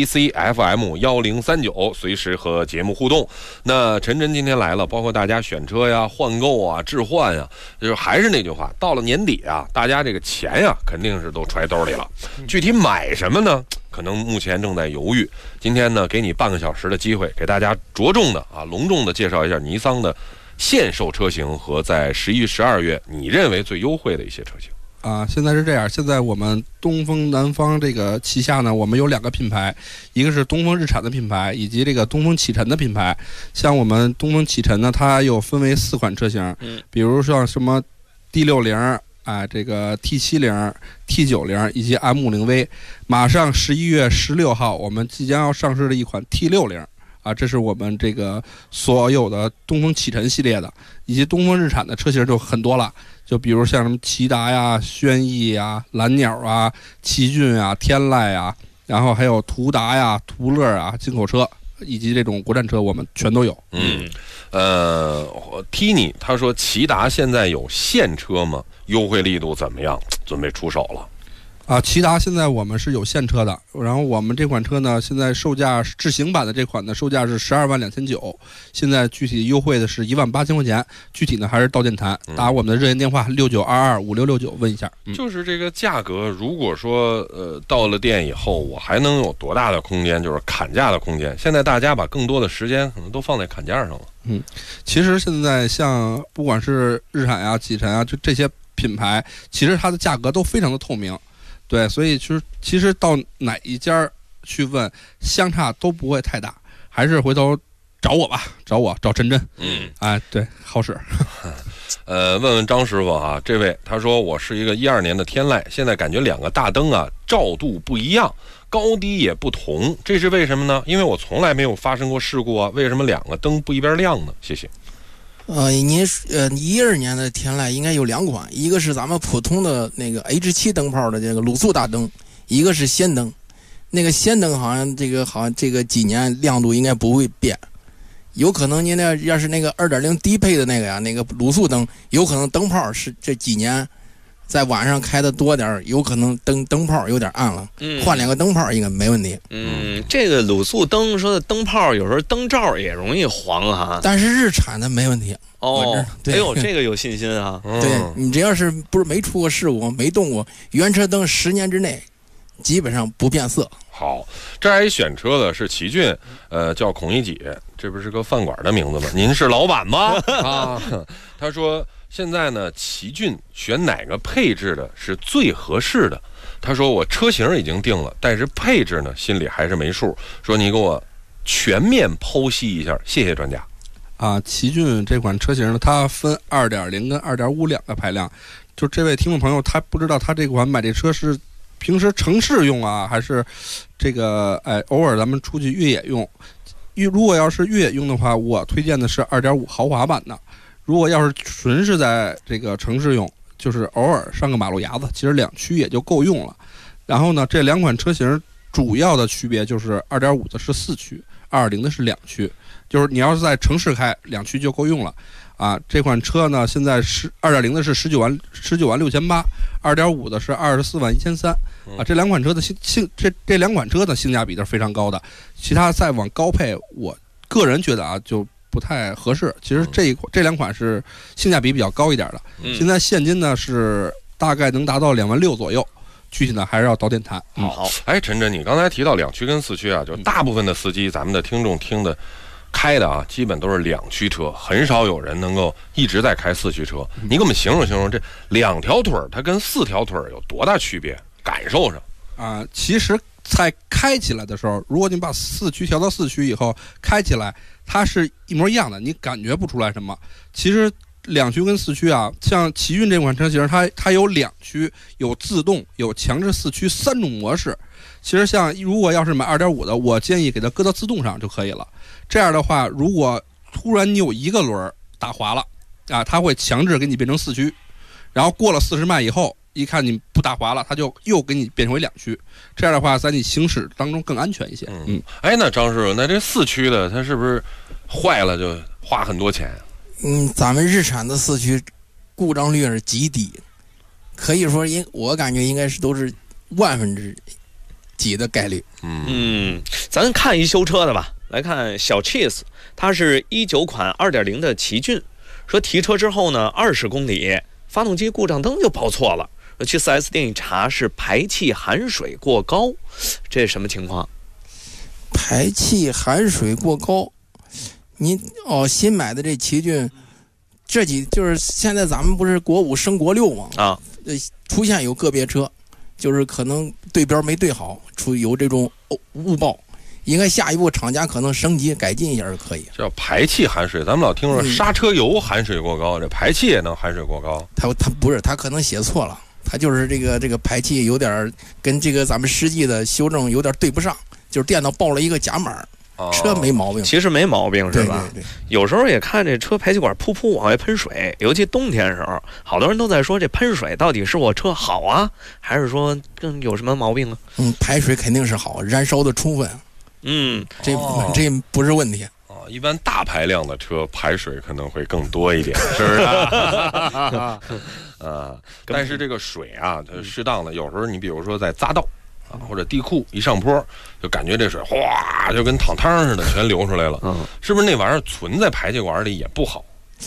ACFM1039，随时和节目互动。那陈真今天来了，包括大家选车呀、换购啊、置换呀，就是还是那句话，到了年底啊，大家这个钱呀肯定是都揣兜里了，具体买什么呢？可能目前正在犹豫。今天呢，给你半个小时的机会，给大家着重的隆重的介绍一下尼桑的现售车型和在11月、12月你认为最优惠的一些车型现在是这样，现在我们东风南方这个旗下呢，我们有2个品牌，一个是东风日产的品牌，以及这个东风启辰的品牌。像我们东风启辰呢，它又分为4款车型，比如像什么 D60这个 T70、T90以及 M50V。马上11月16号，我们即将要上市的一款 T60。这是我们这个所有的东风启辰系列的，以及东风日产的车型就很多了，就比如像什么骐达呀、轩逸呀、蓝鸟啊、奇骏啊、天籁啊，然后还有途达呀、途乐啊，进口车以及这种国产车我们全都有。 Tini 他说骐达现在有现车吗？优惠力度怎么样？准备出手了。 骐达现在我们是有现车的，然后我们这款车呢，现在售价智行版的这款呢，售价是12.29万，现在具体优惠的是18000块钱，具体呢还是到店谈，打我们的热线电话69225669问一下。 就是这个价格，如果说到了店以后，我还能有多大的空间，就是砍价的空间？现在大家把更多的时间可能都放在砍价上了。 其实现在像不管是日产啊、启辰啊，就这些品牌，其实它的价格都非常的透明。对，所以其实到哪一家去问，相差都不会太大，还是回头找我吧，找陈真。对，好使。 问问张师傅这位他说我是一个12年的天籁，现在感觉2个大灯照度不一样，高低也不同，这是为什么呢？因为我从来没有发生过事故为什么2个灯不一边亮呢？谢谢。 您12年的天籁应该有2款，一个是咱们普通的那个 H7 灯泡的这个卤素大灯，一个是氙灯。那个氙灯好像这个几年亮度应该不会变，有可能您要是那个2.0低配的那个那个卤素灯，有可能灯泡是这几年在晚上开的多点，有可能灯泡有点暗了，换2个灯泡应该没问题。 这个卤素灯说的灯泡有时候灯罩也容易黄但是日产的没问题。 哎呦，这个有信心啊！ 对，你只要是不是没出过事故、没动过，原车灯10年之内基本上不变色。 好，这还选车的是奇骏，叫孔乙己，这不是个饭馆的名字吗？您是老板吗？他说现在呢，奇骏选哪个配置的是最合适的？他说我车型已经定了，但是配置呢心里还是没数，说你给我全面剖析一下，谢谢专家。 奇骏这款车型呢，它分2.0跟2.5 2个排量。就这位听众朋友，他不知道他这款买这车是平时城市用还是这个偶尔咱们出去越野用。 如果要是越野用的话，我推荐的是2.5豪华版的。如果要是纯是在这个城市用，就是偶尔上个马路牙子，其实2驱也就够用了。然后呢，这2款车型主要的区别就是2.5的是4驱，2.0的是2驱。就是你要是在城市开，2驱就够用了。啊，这款车呢，现在是2.0的是19万6,800，2.5的是24万1,300。啊，这2款车的这2款车的性价比都是非常高的。其他再往高配，我个人觉得啊，就不太合适。其实这2款是性价比比较高一点的。现在现金呢是大概能达到2万6左右。具体呢还是要早点谈。 好，哎，陈真，你刚才提到2驱跟4驱啊，就大部分的司机，咱们的听众开的啊，基本都是2驱车，很少有人能够一直在开4驱车。你给我们形容形容这2条腿它跟4条腿有多大区别？感受上啊，其实在开起来的时候，如果你把4驱调到4驱以后，开起来它是一模一样的，你感觉不出来什么。其实2驱跟4驱啊，像奇骏这款车型，它有2驱，有自动，有强制4驱3种模式。其实像如果要是买2.5的，我建议给它搁到自动上就可以了。这样的话，如果突然你有一个轮打滑了啊，它会强制给你变成4驱，然后过了40迈以后，一看你不打滑了，它就又给你变成为2驱。这样的话，在你行驶当中更安全一些。 哎，那张师傅，那这4驱的它是不是坏了就花很多钱？ 咱们日产的4驱故障率是极低，可以说我感觉应该是都是万分之几的概率。 咱看一修车的吧，来看小 Cheese， 它是19款2.0的奇骏，说提车之后呢，20公里发动机故障灯就报错了，去 4S 店一查是排气含水过高，这是什么情况？ 排气含水过高，新买的这奇骏，就是现在咱们不是国5升国6吗？啊，出现有个别车，就是可能对标没对好，有这种误报。应该下一步厂家可能升级改进一下就可以。 叫排气含水，咱们老听说刹车油含水过高，这排气也能含水过高？ 它不是，它可能写错了，它就是这个排气有点跟这个咱们实际的修正有点对不上，就是电脑报了一个假码。车没毛病， 其实没毛病是吧？ 对。 有时候也看这车排气管噗噗往外喷水，尤其冬天的时候，好多人都在说这喷水到底是我车好啊，还是说更有什么毛病啊？ 排水肯定是好，燃烧的充分。这不是问题。 一般大排量的车排水可能会更多一点，是不是？但是这个水啊，它适当的，有时候你比如说在匝道或者地库一上坡，就感觉这水哗就跟淌汤似的全流出来了。是不是那玩意儿存在排气管里也不好？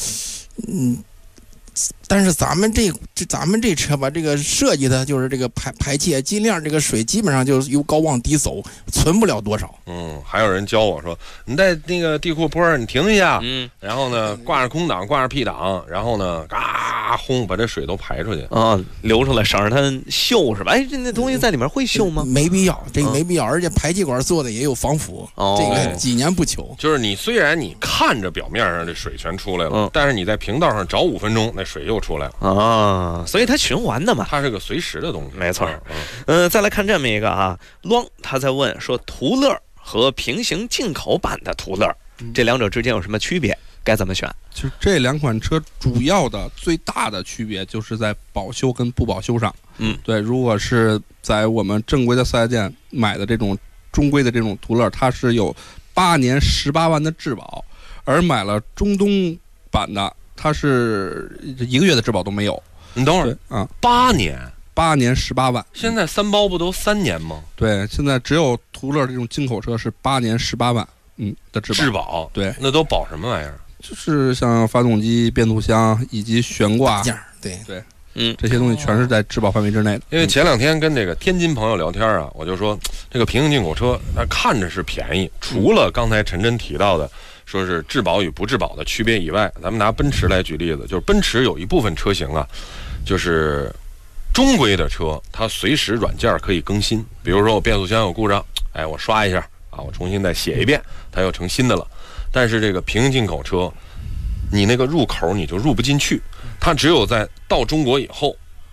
但是咱们这车吧，这个设计的就是这个排气尽量这个水基本上就是由高往低走，存不了多少。 还有人教我说，你在那个地库坡你停一下，然后呢挂上空挡，挂上 P 档，然后呢嘎轰把这水都排出去啊，流出来，省着它锈是吧？哎，那东西在里面会锈吗？ 没必要，这个没必要，而且排气管做的也有防腐，这个几年不朽。 就是你虽然你看着表面上这水全出来了，但是你在平道上找5分钟，那水又出来了啊，所以它循环的嘛， 它是个随时的东西， 没错。再来看这么一个啊，Long 他在问说，途乐和平行进口版的途乐，这两者之间有什么区别？该怎么选？ 其实这2款车主要的最大的区别就是在保修跟不保修上。对，如果是在我们正规的4S店买的这种中规的这种途乐，它是有8年18万的质保，而买了中东版的，它是1个月的质保都没有。 你等会儿啊，8年 18万。 现在3包不都3年吗？ 对，现在只有途乐这种进口车是8年18万，的质保。对， 那都保什么玩意儿？ 就是像发动机、变速箱以及悬挂件，对， 这些东西全是在质保范围之内的。 因为前2天跟这个天津朋友聊天啊，我就说这个平行进口车，它看着是便宜，除了刚才陈真提到的说是质保与不质保的区别以外，咱们拿奔驰来举例子，就是奔驰有一部分车型啊，就是中规的车，它随时软件可以更新。比如说我变速箱有故障，哎，我刷一下啊，我重新再写一遍，它又成新的了。但是这个平行进口车，你那个入口你就入不进去，它只有在到中国以后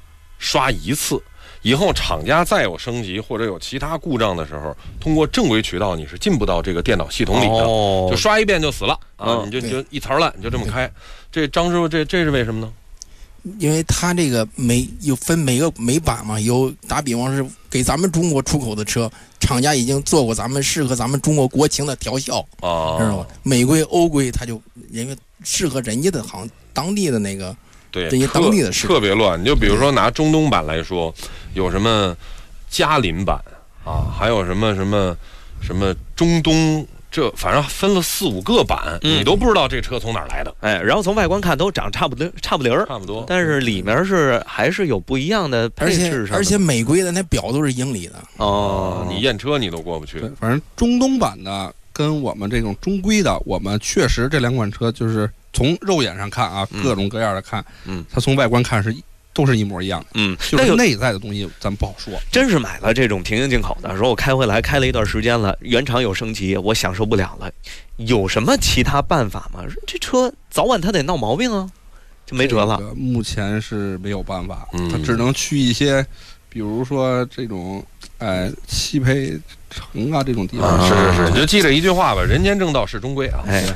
刷一次。以后厂家再有升级或者有其他故障的时候，通过正规渠道你是进不到这个电脑系统里的，就刷一遍就死了啊！你就一槽烂，你就这么开。这张师傅，这是为什么呢？ 因为他这个有分每版嘛，有打比方是给咱们中国出口的车，厂家已经做过适合咱们中国国情的调校啊，知道吧？美规、欧规，他就因为适合人家的好像当地的那个。 对， 这些当地的特别乱。你就比如说拿中东版来说，有什么嘉林版啊，还有什么中东，这反正分了4、5个版，你都不知道这车从哪儿来的。 哎，然后从外观看都长差不多，但是里面还是有不一样的配置上。 而且美规的那表都是英里的哦，你验车你都过不去。 反正中东版的跟我们这种中规的，我们确实这2款车就是从肉眼上看啊，各种各样的看，它从外观看都是一模一样的，就是内在的东西咱不好说。 真是买了这种平行进口的，说我开回来开了一段时间了，原厂有升级，我享受不了了，有什么其他办法吗？这车早晚它得闹毛病啊，就没辙了。 目前是没有办法，它只能去一些，比如说这种汽配城啊这种地方。 是，你就记着一句话吧，人间正道是中规啊。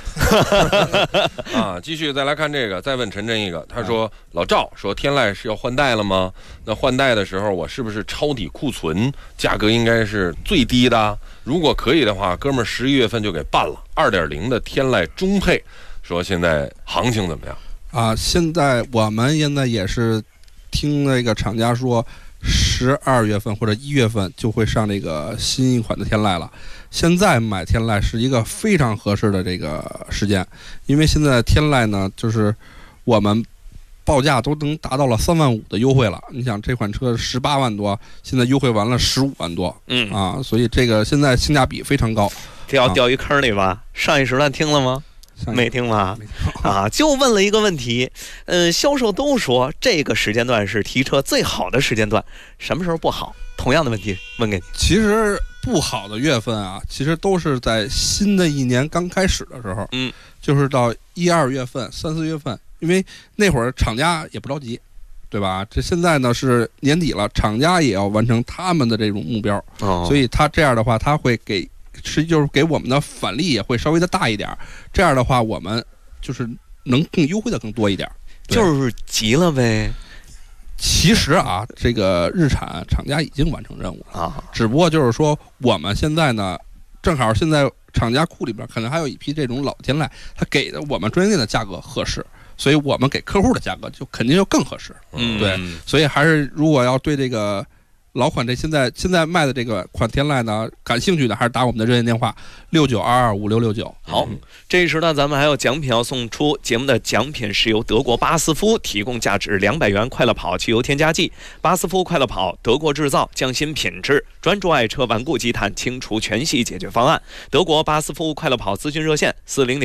啊，继续再来看这个，再问陈真一个，他说老赵说天籁是要换代了吗？那换代的时候我是不是抄底库存，价格应该是最低的？如果可以的话，哥们儿11月份就给办了。2.0的天籁中配，说现在行情怎么样？ 啊，我们现在也是听那个厂家说。12月份或者1月份就会上这个新一款的天籁了。现在买天籁是一个非常合适的这个时间，因为现在天籁呢，就是我们报价都能达到了3万5的优惠了。你想这款车18万多，现在优惠完了15万多，所以这个现在性价比非常高。 这要掉一坑里吧？上一时段听了吗？没听吧？啊，就问了一个问题，销售都说这个时间段是提车最好的时间段，什么时候不好？同样的问题问给你。 其实不好的月份啊，其实都是在新的一年刚开始的时候，就是到1、2月份、3、4月份，因为那会儿厂家也不着急，对吧？这现在呢是年底了，厂家也要完成他们的这种目标，所以他这样的话，他会就是给我们的返利也会稍微的大一点，这样的话我们就是能更优惠的更多一点， 就是急了呗。 其实啊，这个日产厂家已经完成任务了啊，只不过就是说我们现在呢，正好现在厂家库里边可能还有一批这种老天籁，他给的我们专业店的价格合适，所以我们给客户的价格就肯定就更合适。对，所以还是如果要对这个老款现在卖的这个款天籁呢，感兴趣的还是打我们的热线电话69225669。 好，这一时段咱们还有奖品要送出，节目的奖品是由德国巴斯夫提供价值200元快乐跑汽油添加剂。巴斯夫快乐跑，德国制造，匠心品质，专注爱车顽固积碳清除全系解决方案。德国巴斯夫快乐跑咨询热线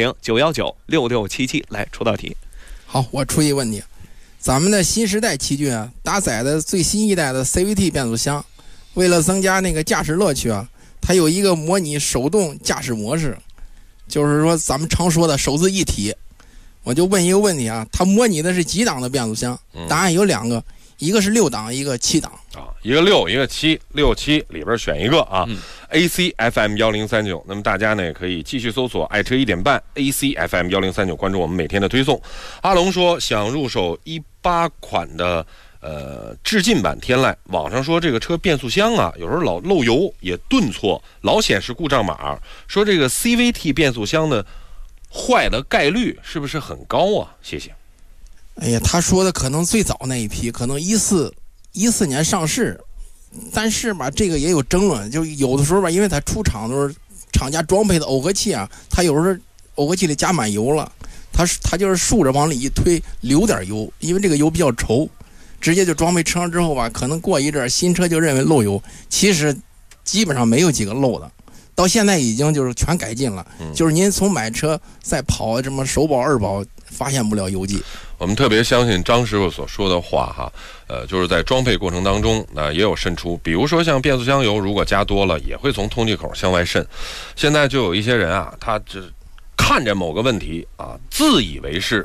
400-919-6677。来出道题。 好，我出一个问题。咱们的新时代奇骏啊，搭载的最新一代的 CVT 变速箱，为了增加那个驾驶乐趣啊，它有一个模拟手动驾驶模式，就是说咱们常说的手自一体。我就问一个问题啊，它模拟的是几档的变速箱？答案有2个，一个是6档，一个7档啊，一个6，一个7，6、7里边选一个啊。AC FM 1039，那么大家呢也可以继续搜索爱车1点半 AC FM 1039，关注我们每天的推送。阿龙说想入手18款的致敬版天籁，网上说这个车变速箱啊有时候老漏油也顿挫，老显示故障码，说这个 CVT 变速箱的坏的概率是不是很高啊？谢谢。 哎呀，他说的可能最早那一批，可能14年上市。但是吧，这个也有争论，就有的时候吧，因为它出厂的时候，厂家装配的耦合器啊，它有时候耦合器里加满油了，它就是竖着往里一推，留点油，因为这个油比较稠，直接就装配车上之后吧，可能过一阵新车就认为漏油，其实基本上没有几个漏的，到现在已经就是全改进了，就是您从买车再跑什么首保2保，发现不了油迹。 我们特别相信张师傅所说的话哈，就是在装配过程当中也有渗出，比如说像变速箱油如果加多了，也会从通气口向外渗。现在就有一些人啊，他只看着某个问题啊，自以为是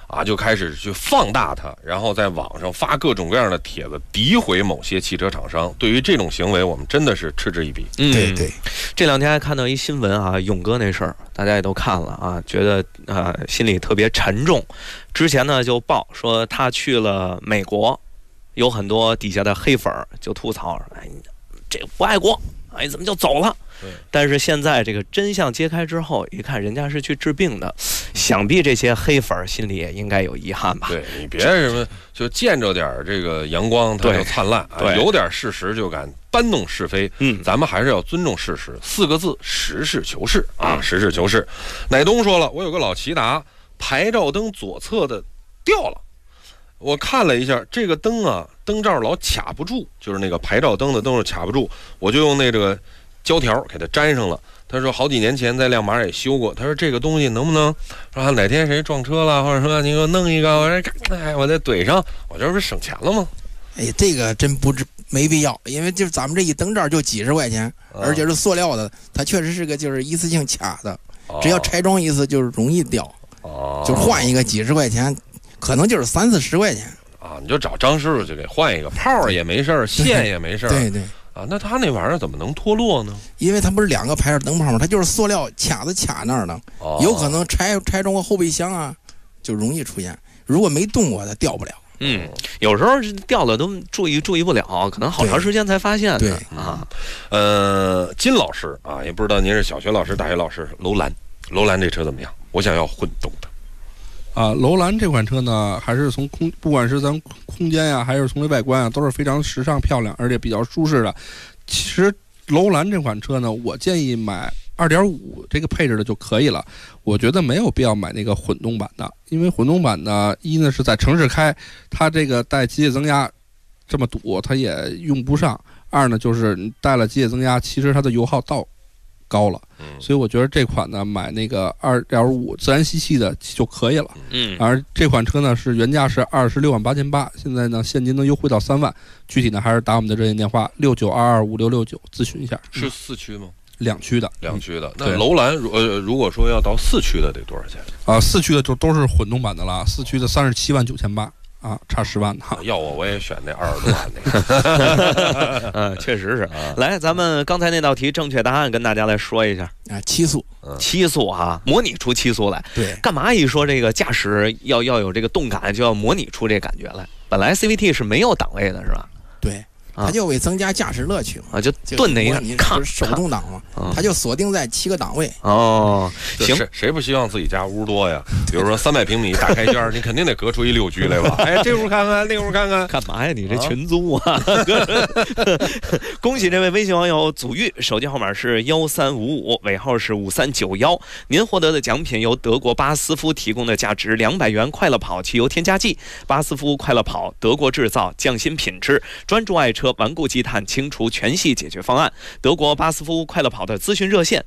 啊，就开始去放大它，然后在网上发各种各样的帖子，诋毁某些汽车厂商。对于这种行为，我们真的是嗤之以鼻。 对对， 这两天还看到一新闻啊，勇哥那事儿，大家也都看了啊，觉得心里特别沉重。之前呢就报说他去了美国，有很多底下的黑粉就吐槽，哎，这个不爱国，哎，怎么就走了？但是现在这个真相揭开之后，一看人家是去治病的，想必这些黑粉心里也应该有遗憾吧？ 对，你别什么就见着点这个阳光它就灿烂，有点事实就敢搬弄是非。咱们还是要尊重事实，4个字，实事求是啊，实事求是。乃东说了，我有个老骐达，牌照灯左侧的掉了。我看了一下这个灯啊，灯罩老卡不住，就是那个牌照灯的灯罩卡不住，我就用那个胶条给它粘上了。他说好几年前在亮马也修过，他说这个东西能不能说哪天谁撞车了，或者说你给我弄一个，我再怼上，我这不是省钱了吗？ 哎，这个真没必要，因为就是咱们这一灯罩就几十块钱，而且是塑料的，它确实是个就是一次性卡的，只要拆装一次就是容易掉，就换一个几十块钱，可能就是30-40块钱啊，你就找张师傅就给换一个，泡也没事儿，线也没事儿， 对对。 啊，那他那玩意儿怎么能脱落呢？ 因为它不是2个牌照灯泡吗？它就是塑料卡那儿的，有可能拆装个后备箱啊，就容易出现。如果没动过，它掉不了。 有时候掉了都注意不了，可能好长时间才发现。 对啊， 金老师啊，也不知道您是小学老师、大学老师。楼兰这车怎么样？我想要混动的。 楼兰这款车呢，还是不管是咱空间呀，还是从这外观啊，都是非常时尚漂亮，而且比较舒适的。其实楼兰这款车呢，我建议买2.5这个配置的就可以了。我觉得没有必要买那个混动版的，因为混动版呢，一呢是在城市开，它这个带机械增压这么堵，它也用不上；二呢就是你带了机械增压，其实它的油耗高了，所以我觉得这款呢买那个2.5自然吸气的就可以了。而这款车呢是原价是26.888万，现在呢现金能优惠到3万。具体呢还是打我们的热线电话69225669咨询一下。 是4驱吗 ？2驱的。 2驱的。那楼兰如果说要到4驱的得多少钱 ？4驱的就都是混动版的了，4驱的37.98万。啊，差10万呢！ 要我也选那20多万那个。确实是。来，咱们刚才那道题正确答案跟大家来说一下啊，7速 ，7速啊，模拟出7速来。 对， 干嘛一说这个驾驶要有这个动感，就要模拟出这感觉来？本来 CVT 是没有档位的，是吧？ 对。它就为增加驾驶乐趣嘛， 就顿那一下， 看手动挡嘛，它就锁定在7个档位。 行， 谁不希望自己家屋多呀？比如说300平米大开间，你肯定得隔出一6居来吧？哎，这屋看看，那屋看看， 干嘛呀？你这群租啊！恭喜这位微信网友祖玉，手机号码是1355，尾号是5391。您获得的奖品由德国巴斯夫提供的价值200元快乐跑汽油添加剂。巴斯夫快乐跑，德国制造，匠心品质，专注爱车。顽固积碳清除全系解决方案，德国巴斯夫快乐跑的咨询热线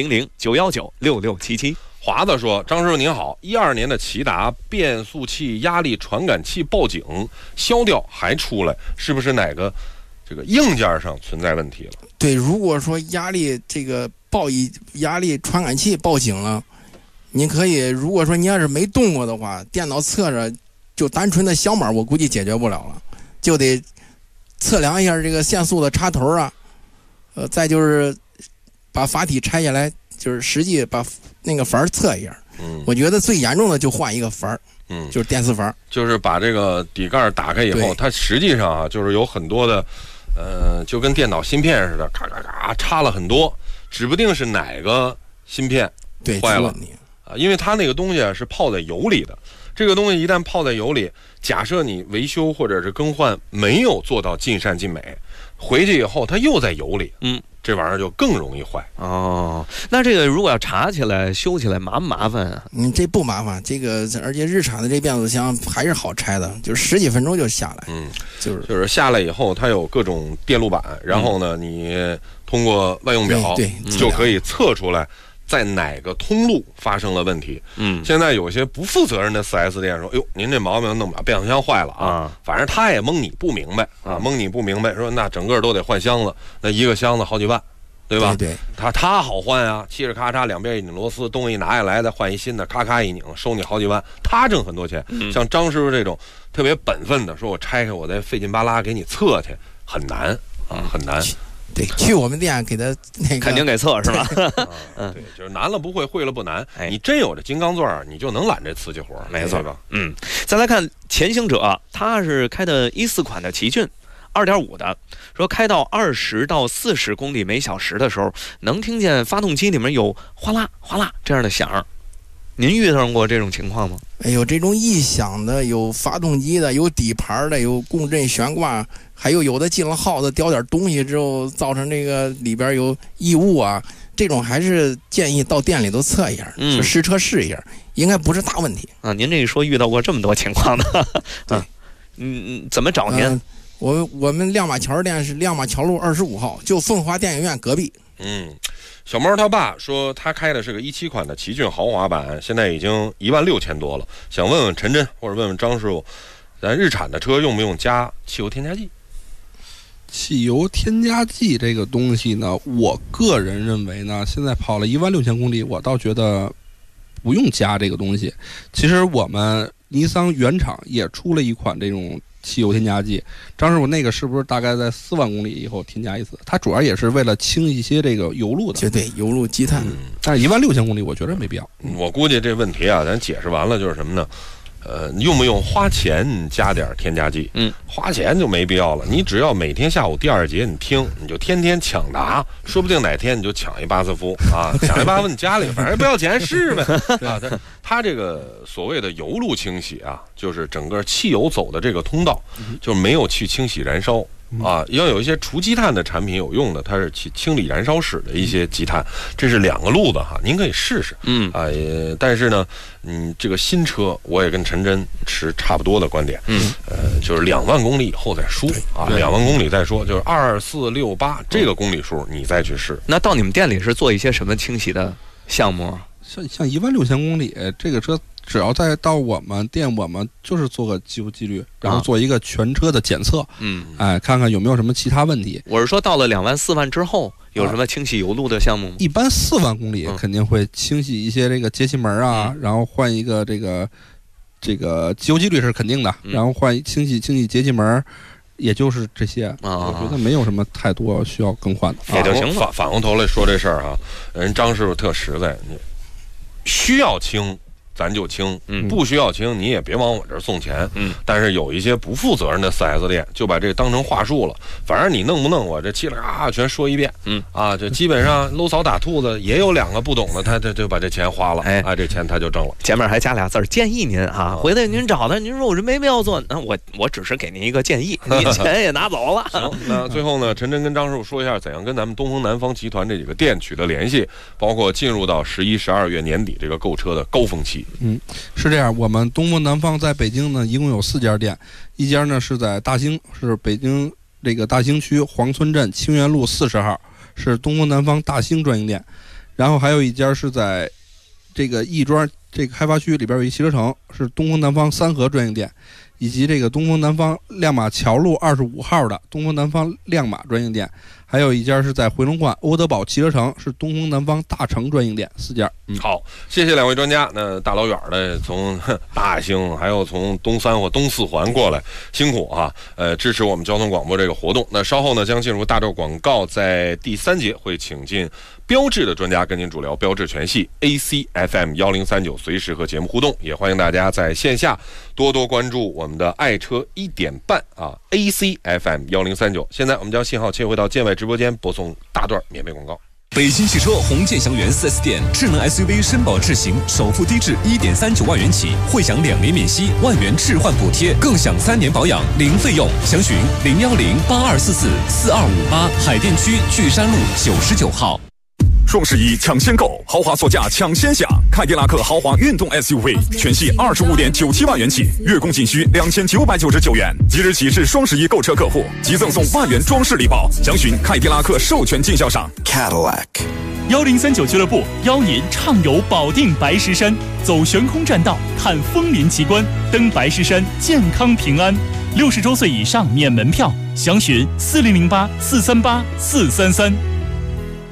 400-919-6677。 华子说：“张师傅您好，12年的骐达变速器压力传感器报警消掉还出来，是不是哪个这个硬件上存在问题了？” 对，如果说压力传感器报警了，你可以，如果说你要是没动过的话，电脑测着就单纯的小码，我估计解决不了了，就得测量一下这个限速的插头啊，再就是把阀体拆下来，就是实际把那个阀测一下。我觉得最严重的就换一个阀，就是电磁阀， 就是把这个底盖打开以后，它实际上啊，就是有很多的，就跟电脑芯片似的，咔咔咔插了很多，指不定是哪个芯片坏了啊，因为它那个东西啊是泡在油里的。这个东西一旦泡在油里，假设你维修或者是更换没有做到尽善尽美，回去以后它又在油里，这玩意儿就更容易坏。 那这个如果要查起来修起来麻不麻烦啊？ 这不麻烦，这个而且日产的这变速箱还是好拆的，就是10几分钟就下来。 就是下来以后它有各种电路板，然后呢你通过万用表就可以测出来在哪个通路发生了问题。现在有些不负责任的 4S 店说：“哟，您这毛病弄把变速箱坏了啊！”反正他也蒙你不明白啊，蒙你不明白，说那整个都得换箱子，那一个箱子好几万， 对吧？ 对， 他好换啊，嘁哩咔嚓两边一拧螺丝，东西拿下来再换一新的，咔咔一拧，收你好几万，他挣很多钱。像张师傅这种特别本分的，说我拆开我再费劲巴拉给你测去，很难啊，很难。 对，去我们店给他那个肯定给测是吧？ 对，就是难了不会，会了不难。你真有这金刚钻，你就能揽这瓷器活， 没错吧？ 再来看前行者，他是开的14款的奇骏，2.5的，说开到20到40公里每小时的时候，能听见发动机里面有哗啦哗啦这样的响。您遇到过这种情况吗？ 哎呦，这种异响的，有发动机的，有底盘的，有共振悬挂，还有的进了耗子掉点东西之后，造成这个里边有异物啊，这种还是建议到店里头测一下，试车试一下，应该不是大问题啊。您这一说遇到过这么多情况的，对，怎么找您？ 我们亮马桥店是亮马桥路25号，就凤华电影院隔壁。 小猫他爸说他开的是个17款的奇骏豪华版，现在已经16000多了，想问问陈真或者问问张师傅，咱日产的车用不用加汽油添加剂？ 汽油添加剂这个东西呢，我个人认为呢，现在跑了16000公里，我倒觉得不用加这个东西。其实我们尼桑原厂也出了一款这种汽油添加剂，张师傅那个是不是大概在4万公里以后添加一次？它主要也是为了清一些这个油路的， 对，油路积碳。 但是16000公里，我觉得没必要。 我估计这问题啊，咱解释完了就是什么呢？用不用花钱加点添加剂？花钱就没必要了。你只要每天下午第2节你听，你就天天抢答，说不定哪天你就抢一巴斯夫啊，抢一巴斯夫你家里反正不要钱是呗啊。它这个所谓的油路清洗啊，就是整个汽油走的这个通道，就没有去清洗燃烧。啊，要有一些除积碳的产品有用的，它是清理燃烧室的一些积碳，这是2个路子哈，您可以试试。但是呢，这个新车我也跟陈真持差不多的观点。就是2万公里以后再说啊，2万公里再说，就是2468这个公里数你再去试。 那到你们店里是做一些什么清洗的项目？ 像16000公里这个车，只要再到我们店，我们就是做个机油机滤，然后做一个全车的检测，看看有没有什么其他问题。 我是说到了2万4万之后，有什么清洗油路的项目吗？ 一般4万公里肯定会清洗一些这个节气门啊，然后换一个这个机油机滤是肯定的，然后清洗节气门。也就是这些我觉得没有什么太多需要更换的， 也就行了。 反过头来说这事儿啊，人张师傅特实在，你需要清咱就清，不需要清你也别往我这儿送钱。但是有一些不负责任的4S店就把这当成话术了，反正你弄不弄我这嘁哩啊全说一遍。这基本上搂草打兔子也有2个不懂的，他就把这钱花了，这钱他就挣了。 前面还加俩字儿，建议您啊，回来您找他，您说我这没必要做，那我只是给您一个建议，你钱也拿走了。 行，那最后呢，陈真跟张师傅说一下怎样跟咱们东风南方集团这几个店取得联系，包括进入到11、12月年底这个购车的高峰期。 是这样，我们东风南方在北京呢，一共有4家店，一家呢是在大兴，是北京这个大兴区黄村镇清源路40号，是东风南方大兴专营店，然后还有一家是在这个亦庄这个开发区里边有一汽车城，是东风南方三河专营店，以及这个东风南方亮马桥路25号的东风南方亮马专营店，还有一家是在回龙观欧德堡汽车城，是东风南方大成专营店，4家。 好，谢谢2位专家。那大老远的从大兴，还有从东3或东4环过来，辛苦啊！支持我们交通广播这个活动。那稍后呢，将进入大段广告，在第3节会请进标致的专家跟您主聊标致全系 ACFM 1039，随时和节目互动。也欢迎大家在线下多多关注我们的爱车1点半啊 ，ACFM 1039。现在我们将信号切回到建外直播间，播送大段免费广告。 北京汽车红建祥园 4S 店智能 SUV 绅宝智行首付低至1.39万元起，会享2年免息，1万元置换补贴，更享3年保养零费用。详询010-8244-4258，海淀区巨山路99号。 双11抢先购，豪华座驾抢先享。凯迪拉克豪华运动 SUV 全系25.97万元起，月供仅需2999元。即日起至双11购车客户即赠送1万元装饰礼包。详询凯迪拉克授权经销商 Cadillac。 1039俱乐部邀您畅游保定白石山，走悬空栈道，看枫林奇观，登白石山，健康平安。60周岁以上免门票，详询4008-438-433。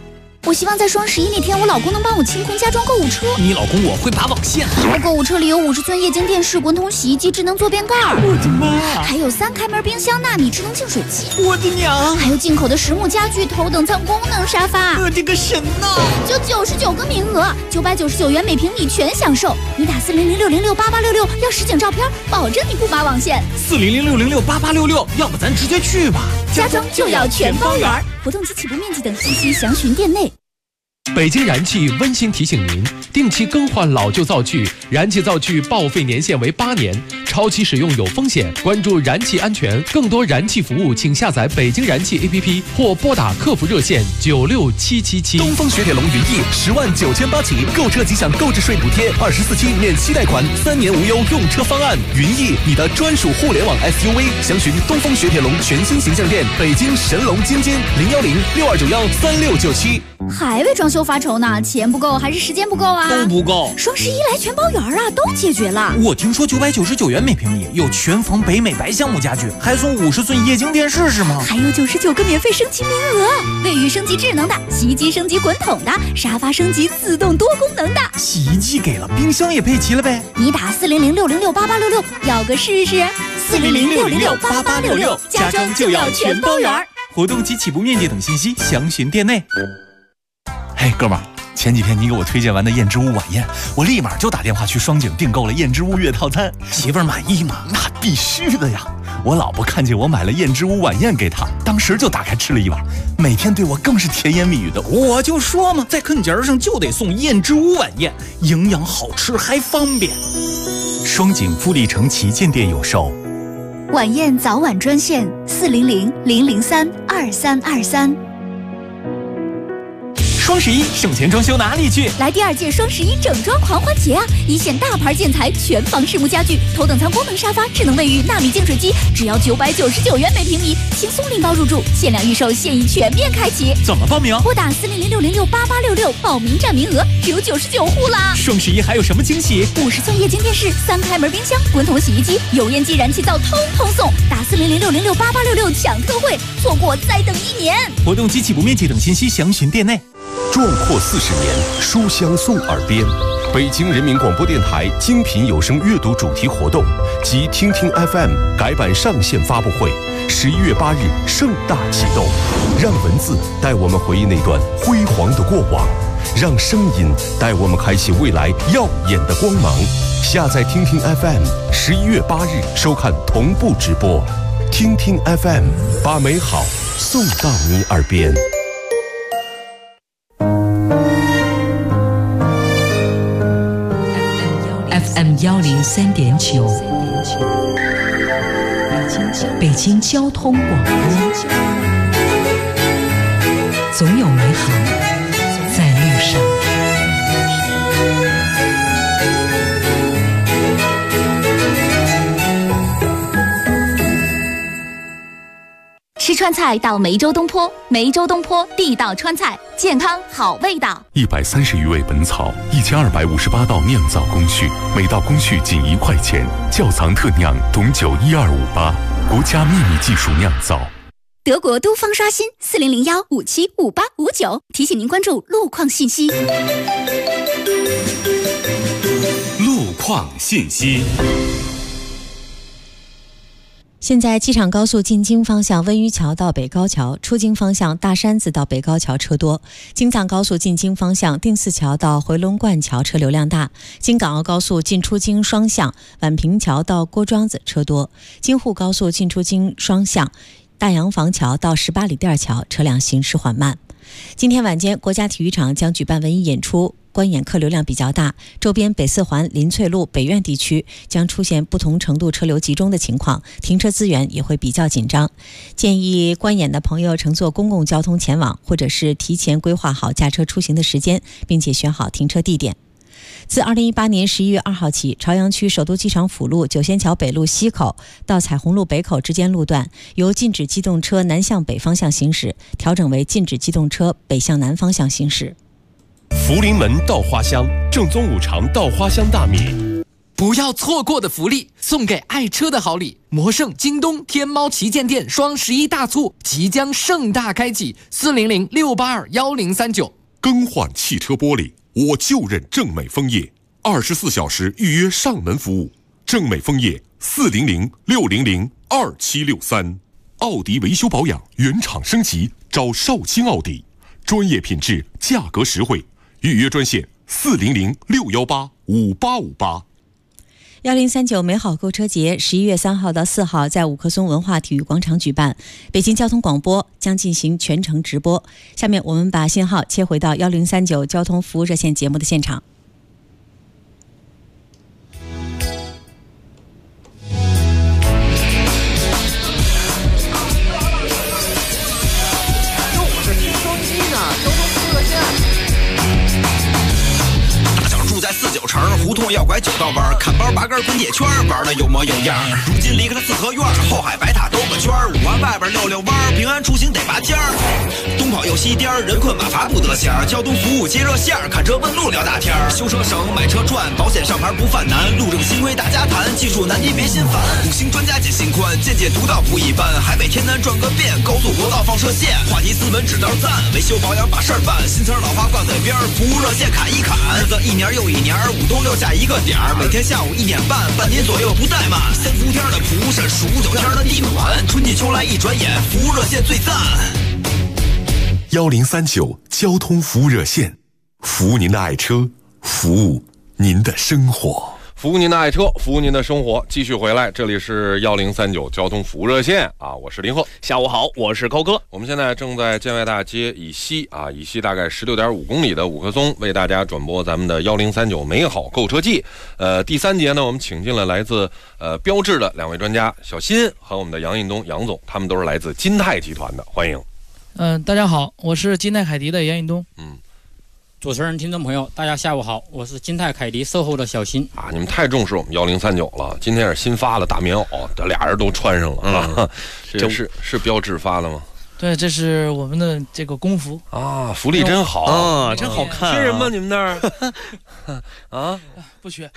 我希望在双11那天，我老公能帮我清空家装购物车。 你老公我会拔网线。 我购物车里有50寸液晶电视、滚筒洗衣机、智能坐便盖。 我的妈！ 还有3开门冰箱、纳米智能净水器。 我的娘！ 还有进口的实木家具、头等舱功能沙发。 我的个神呐！ 就99个名额，999元每平米全享受。你打4006068866要实景照片，保证你不拔网线。 4006068866，要不咱直接去吧。 家装就要全包圆，活动及起步面积等信息详询店内。 北京燃气温馨提醒您，定期更换老旧灶具，燃气灶具报废年限为8年，超期使用有风险。关注燃气安全，更多燃气服务，请下载北京燃气 APP 或拨打客服热线96777。 东风雪铁龙云翼10.98万起，购车即享购置税补贴，24期免息贷款，3年无忧用车方案。云翼，你的专属互联网 SUV，详询东风雪铁龙全新形象店，北京神龙津津01062913697。 还为装修发愁呢？钱不够还是时间不够啊？ 都不够。 双11来全包圆啊，都解决了。 我听说999元每平米有全房北美白橡木家具，还送50寸液晶电视是吗？ 还有99个免费升级名额，卫浴升级智能的，洗衣机升级滚筒的，沙发升级自动多功能的。 洗衣机给了，冰箱也配齐了呗？ 你打4006068866，要个试试。4006068866，家装就要全包圆。 活动及起步面积等信息详询店内。 嘿，哥们儿，前几天你给我推荐完的燕之屋晚宴，我立马就打电话去双井订购了燕之屋月套餐。 媳妇儿满意吗？ 那必须的呀！我老婆看见我买了燕之屋晚宴给她，当时就打开吃了一碗，每天对我更是甜言蜜语的。 我就说嘛，在啃节上就得送燕之屋晚宴，营养好吃还方便。 双井富力城旗舰店有售。 晚宴早晚专线400-003-2323。 双11省钱装修哪里去？ 来第2届双11整装狂欢节啊！一线大牌建材、全房实木家具、头等舱功能沙发、智能卫浴、纳米净水机，只要999元每平米，轻松拎包入住，限量预售，现已全面开启。 怎么报名？ 拨打4006068866，报名占名额只有99户啦！ 双11还有什么惊喜 ？50寸液晶电视、3开门冰箱、滚筒洗衣机、油烟机、燃气灶，通通送！打4006068866抢特惠，错过再等1年。 活动及起步面积等信息详询店内。 壮阔40年，书香送耳边。北京人民广播电台精品有声阅读主题活动及听听 FM 改版上线发布会，11月8日盛大启动。让文字带我们回忆那段辉煌的过往，让声音带我们开启未来耀眼的光芒。下载听听 FM，11月8日收看同步直播。听听 FM， 把美好送到你耳边。 FM 103.9，北京交通广播，总有美好在路上。 吃川菜到梅州东坡，梅州东坡地道川菜，健康好味道。 130余味本草，1258道酿造工序，每道工序仅1块钱。窖藏特酿董酒12588，国家秘密技术酿造。 德国都方刷新4001575859，提醒您关注路况信息。 路况信息。 现在机场高速进京方向温榆桥到北高桥，出京方向大山子到北高桥车多；京藏高速进京方向定寺桥到回龙观桥车流量大；京港澳高速进出京双向宛平桥到郭庄子车多；京沪高速进出京双向大洋房桥到18里店桥车辆行驶缓慢。今天晚间，国家体育场将举办文艺演出，观演客流量比较大，周边北四环、林翠路、北苑地区将出现不同程度车流集中的情况，停车资源也会比较紧张。建议观演的朋友乘坐公共交通前往，或者是提前规划好驾车出行的时间，并且选好停车地点。自2018年11月2号起，朝阳区首都机场辅路九仙桥北路西口到彩虹路北口之间路段由禁止机动车南向北方向行驶调整为禁止机动车北向南方向行驶。 福临门稻花香，正宗五常稻花香大米。 不要错过的福利，送给爱车的好礼！魔圣、京东、天猫旗舰店双11大促即将盛大开启，400-682-1039。 更换汽车玻璃，我就认正美枫叶，24小时预约上门服务。正美枫叶400-600-2763。奥迪维修保养原厂升级，找少卿奥迪，专业品质，价格实惠。预约专线400-618-5858。 1039美好购车节11月3号到4号在五棵松文化体育广场举办，北京交通广播将进行全程直播。下面我们把信号切回到1039交通服务热线节目的现场。 49城胡同要拐9道弯，看包拔根滚铁圈，玩的有模有样。如今离开了四合院，后海白塔兜个圈，5环外边溜溜弯，平安出行得拔尖儿。东跑右西颠，人困马乏不得闲。交通服务接热线，看车问路聊大天。修车省，买车赚，保险上牌不犯难。路政新规大家谈，技术难题别心烦。5星专家解心宽，见解独到不一般。海北天南转个遍，高速国道放射线。话题斯文指道赞，维修保养把事儿办。新词老话挂嘴边，服务热线砍一砍。日子一年又一年，5冬6夏一个点儿，每天下午1点半，半年左右不怠慢。3伏天的蒲扇，数9天的地暖，春季秋来一转眼，服务热线最赞。 1039交通服务热线，服务您的爱车，服务您的生活。 服务您的爱车，服务您的生活。继续回来，这里是1039交通服务热线啊，我是林鹤。 下午好，我是高哥。 我们现在正在建外大街以西啊，以西大概16.5公里的五棵松，为大家转播咱们的1039美好购车季。第3节呢，我们请进了来自标致的2位专家，小新和我们的杨印东杨总，他们都是来自金泰集团的，欢迎。 大家好，我是金泰凯迪的杨印东。 主持人、听众朋友，大家下午好，我是金泰凯迪售后的小新啊！你们太重视我们1039了，今天是新发的大棉袄，这俩人都穿上了啊！这是标致发的吗？ 对，这是我们的这个工服啊，福利真好啊，真好看。 缺人吗？你们那儿啊？ 不缺。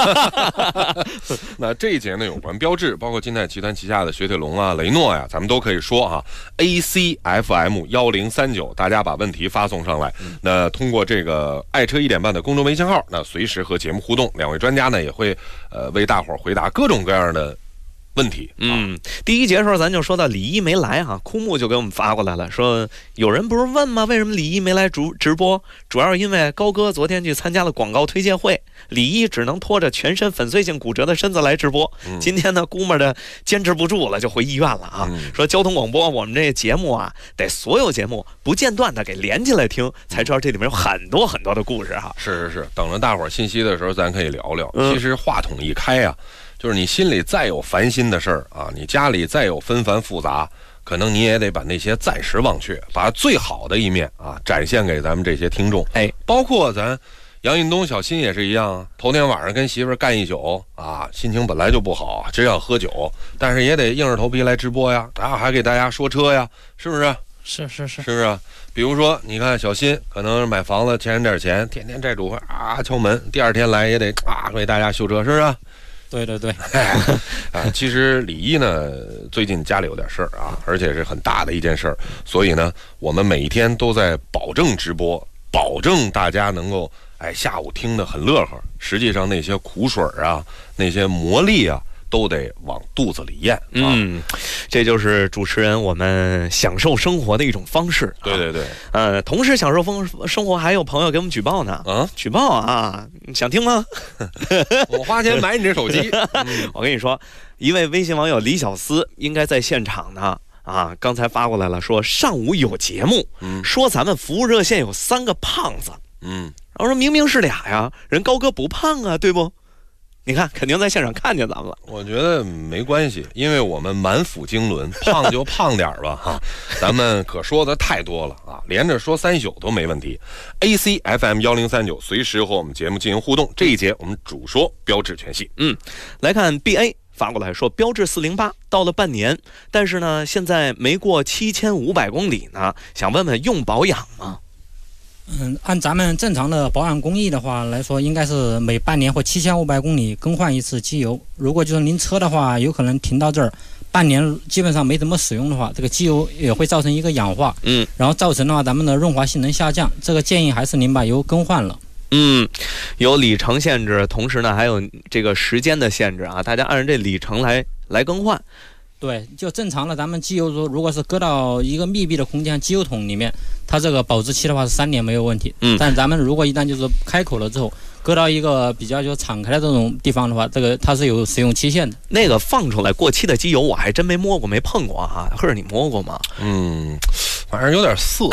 那这一节呢，有关标致，包括金泰集团旗下的雪铁龙啊、雷诺呀，咱们都可以说哈。ACFM 1039，大家把问题发送上来。那通过这个爱车1点半的公众微信号，那随时和节目互动。2位专家呢也会为大伙儿回答各种各样的问题。 第1节的时候咱就说到李一没来哈，枯木就给我们发过来了，说有人不是问吗？为什么李一没来直播？主要是因为高哥昨天去参加了广告推介会，李一只能拖着全身粉碎性骨折的身子来直播。今天呢，估摸着坚持不住了，就回医院了啊。说交通广播我们这节目啊，得所有节目不间断的给连起来听，才知道这里面有很多很多的故事哈。 是，等着大伙儿信息的时候，咱可以聊聊。其实话筒一开啊，就是你心里再有烦心的事儿啊，你家里再有纷繁复杂，可能你也得把那些暂时忘却，把最好的一面啊展现给咱们这些听众。包括咱杨运东、小新也是一样，头天晚上跟媳妇儿干一宿啊，心情本来就不好，真要喝酒，但是也得硬着头皮来直播呀，然后还给大家说车呀，是不是？ 是不是？比如说，你看小新可能买房子欠人点钱，天天债主会敲门，第2天来也得为大家修车，是不是？ 对其实李一呢最近家里有点事儿啊，而且是很大的一件事儿，所以呢我们每一天都在保证直播，保证大家能够下午听得很乐呵，实际上那些苦水啊，那些磨砺啊，都得往肚子里咽。 这就是主持人我们享受生活的一种方式。 对， 同时享受生活，还有朋友给我们举报呢。举报啊，想听吗？ 我花钱买你这手机。 我跟你说，一位微信网友李小思应该在现场呢。刚才发过来了，说上午有节目，说咱们服务热线有3个胖子。然后说明明是俩呀，人高哥不胖啊，对不？你看，肯定在现场看见咱们了。 我觉得没关系，因为我们满腹经纶，胖就胖点吧哈，咱们可说的太多了啊，连着说3宿都没问题。ACFM 1039，随时和我们节目进行互动。这一节我们主说标致全系。 来看 BA 发过来说，标致408到了半年，但是呢，现在没过7500公里呢，想问问用保养吗？ 按咱们正常的保养工艺的话来说，应该是每半年或7500公里更换一次机油。如果就是您车的话，有可能停到这儿半年基本上没怎么使用的话，这个机油也会造成一个氧化，然后造成的话咱们的润滑性能下降。这个建议还是您把油更换了。 有里程限制，同时呢还有这个时间的限制啊，大家按照这里程来更换。 对，就正常的咱们机油如果是搁到一个密闭的空间机油桶里面，它这个保质期的话是3年没有问题。但咱们如果一旦就是开口了之后，搁到一个比较就敞开的这种地方的话，这个它是有使用期限的。 那个放出来过期的机油我还真没摸过没碰过啊，或者你摸过吗？ 反正有点涩。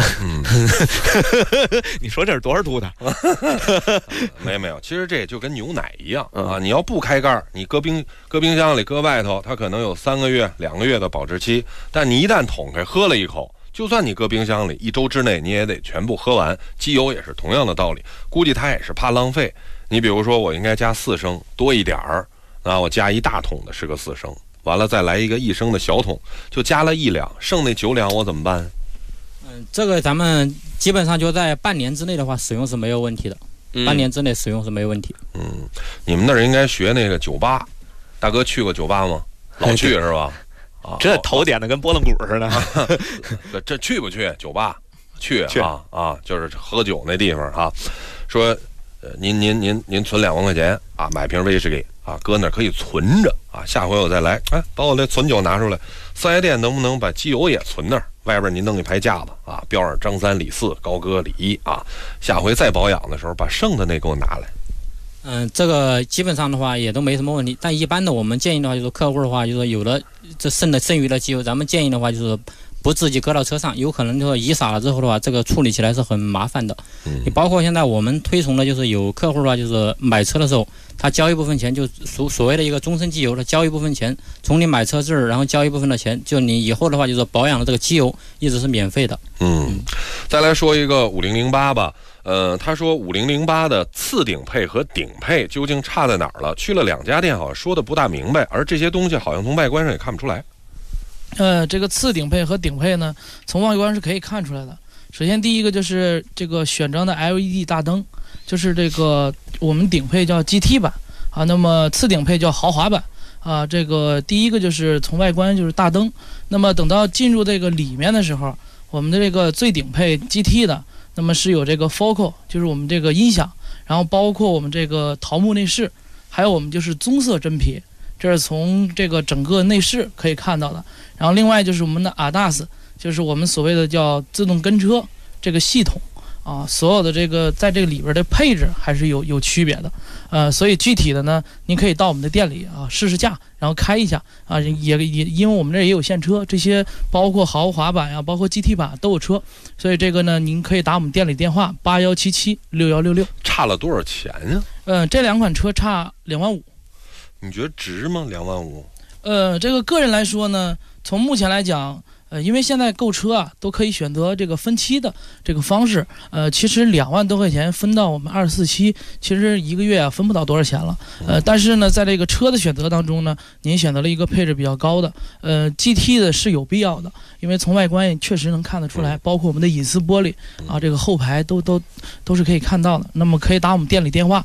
你说这是多少度的？ 没有，其实这就跟牛奶一样啊，你要不开盖，你搁冰箱里搁外头，它可能有3个月、2个月的保质期，但你一旦捅开喝了一口，就算你搁冰箱里1周之内你也得全部喝完。机油也是同样的道理，估计它也是怕浪费。你比如说我应该加4升多一点儿，那我加1大桶的是个4升，完了再来一个1升的小桶，就加了1两，剩那9两我怎么办？ 这个咱们基本上就在半年之内的话使用是没有问题的，半年之内使用是没有问题。 你们那儿应该学那个酒吧，大哥去过酒吧吗？老去是吧？ 这头点的跟拨浪鼓似的。 这去不去酒吧？去啊，就是喝酒那地方啊。说，您存2万块钱啊，买瓶威士忌啊，搁那可以存着啊。下回我再来，把我那存酒拿出来。4S店能不能把机油也存那儿？外边您弄一排架子啊，标上张3李4高歌李1啊。下回再保养的时候，把剩的那给我拿来。 这个基本上的话也都没什么问题，但一般的我们建议的话，就是客户的话，就是有了这剩余的机油，咱们建议的话就是不自己搁到车上，有可能就是遗洒了之后的话，这个处理起来是很麻烦的。你包括现在我们推崇的就是有客户的话，就是买车的时候，他交一部分钱，就所谓的一个终身机油的，交一部分钱，从你买车这儿，然后交一部分的钱，就你以后的话就是保养的这个机油一直是免费的。 再来说一个5008吧。他说5008的次顶配和顶配究竟差在哪儿了？去了2家店，好像说的不大明白，而这些东西好像从外观上也看不出来。 这个次顶配和顶配呢，从外观是可以看出来的。首先第一个就是这个选装的 LED 大灯，就是这个我们顶配叫 GT 版啊，那么次顶配叫豪华版啊。这个第一个就是从外观就是大灯，那么等到进入这个里面的时候，我们的这个最顶配 GT 的，那么是有这个 Focal， 就是我们这个音响，然后包括我们这个桃木内饰，还有我们就是棕色真皮，这是从这个整个内饰可以看到的。然后另外就是我们的 ADAS， 就是我们所谓的叫自动跟车这个系统啊，所有的这个在这个里边的配置还是有区别的。所以具体的呢，您可以到我们的店里啊试驾，然后开一下啊，也因为我们这儿也有现车，这些包括豪华版呀，包括 GT 版都有车，所以这个呢，您可以打我们店里电话81776166。 差了多少钱呀？ 这2款车差2万5。 你觉得值吗？2万5？ 这个个人来说呢，从目前来讲。因为现在购车啊都可以选择这个分期的这个方式，其实2万多块钱分到我们24期，其实1个月啊分不到多少钱了。但是呢，在这个车的选择当中呢，您选择了一个配置比较高的，GT 的是有必要的，因为从外观也确实能看得出来，包括我们的隐私玻璃啊，这个后排都是可以看到的。那么可以打我们店里电话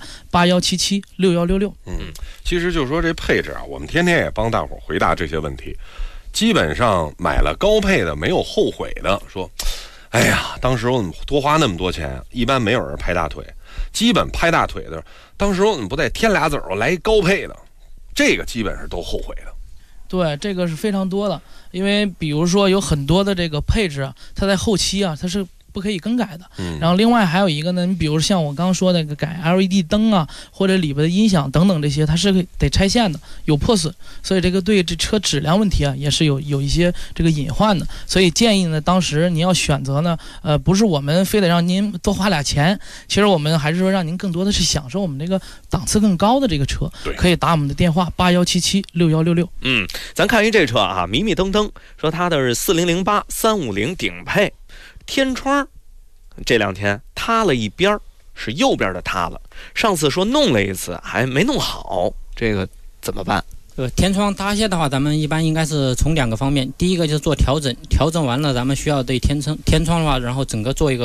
81776166。 其实就是说这配置啊，我们天天也帮大伙回答这些问题。基本上买了高配的没有后悔的，说哎呀当时我怎么多花那么多钱，一般没有人拍大腿。基本拍大腿的，当时我怎么不再添俩子儿来一高配的，这个基本是都后悔的。 对，这个是非常多的，因为比如说有很多的这个配置啊，它在后期啊它是不可以更改的。然后另外还有一个呢，你比如像我刚刚说的那个改 LED 灯啊，或者里边的音响等等这些，它是得拆线的，有破损，所以这个对这车质量问题啊也是有一些这个隐患的。所以建议呢，当时您要选择呢，不是我们非得让您多花俩钱，其实我们还是说让您更多的是享受我们这个档次更高的这个车。可以打我们的电话81776166。 咱看一这车啊，迷迷瞪瞪说它的是4008 350顶配。天窗这2天塌了一边，是右边的塌了。上次说弄了一次还没弄好，这个怎么办？ 天窗塌陷的话，咱们一般应该是从2个方面。第一个就是做调整，调整完了咱们需要对天窗的话，然后整个做一个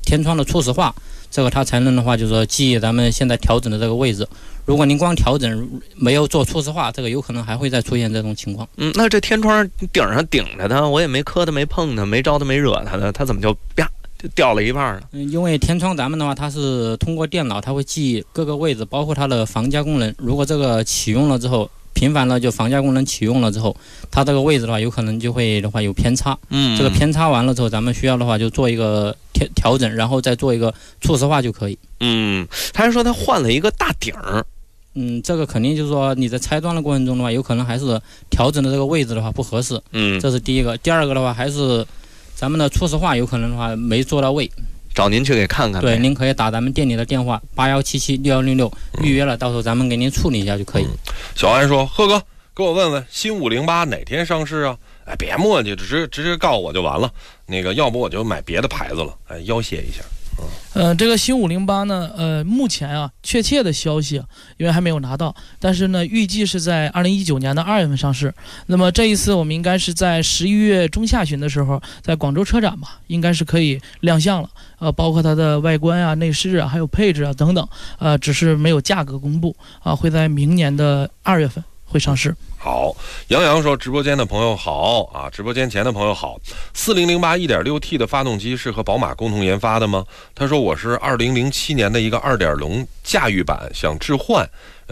天窗的初始化，这个它才能的话就是说记忆咱们现在调整的这个位置。如果您光调整没有做初始化，这个有可能还会再出现这种情况。 那这天窗顶上顶着它，我也没磕它没碰它没招它没惹它的，它怎么就啪就掉了一半呢？ 因为天窗咱们的话，它是通过电脑，它会记忆各个位置，包括它的防夹功能。如果这个启用了之后，频繁了就防夹功能启用了之后，它这个位置的话，有可能就会的话有偏差。这个偏差完了之后，咱们需要的话就做一个调整，然后再做一个初始化就可以。 他还说他换了一个大顶儿。 这个肯定就是说你在拆装的过程中的话，有可能还是调整的这个位置的话不合适。这是第一个。第二个的话，还是咱们的初始化有可能的话没做到位， 找您去给看看。 对，您可以打咱们店里的电话81776166预约了，到时候咱们给您处理一下就可以。 小安说：“贺哥，给我问问新508哪天上市啊？哎，别磨叽，直接告诉我就完了。那个，要不我就买别的牌子了。哎，要挟一下。” 这个新508呢，目前啊，确切的消息因为还没有拿到，但是呢，预计是在2019年的2月份上市。那么这一次我们应该是在11月中下旬的时候，在广州车展吧，应该是可以亮相了。包括它的外观啊、内饰啊、还有配置啊等等，只是没有价格公布啊，会在明年的2月份会上市。 好，杨洋说：“直播间的朋友好啊，直播间前的朋友好。4008 1.6T 的发动机是和宝马共同研发的吗？”他说：“我是2007年的一个2.0驾驭版，想置换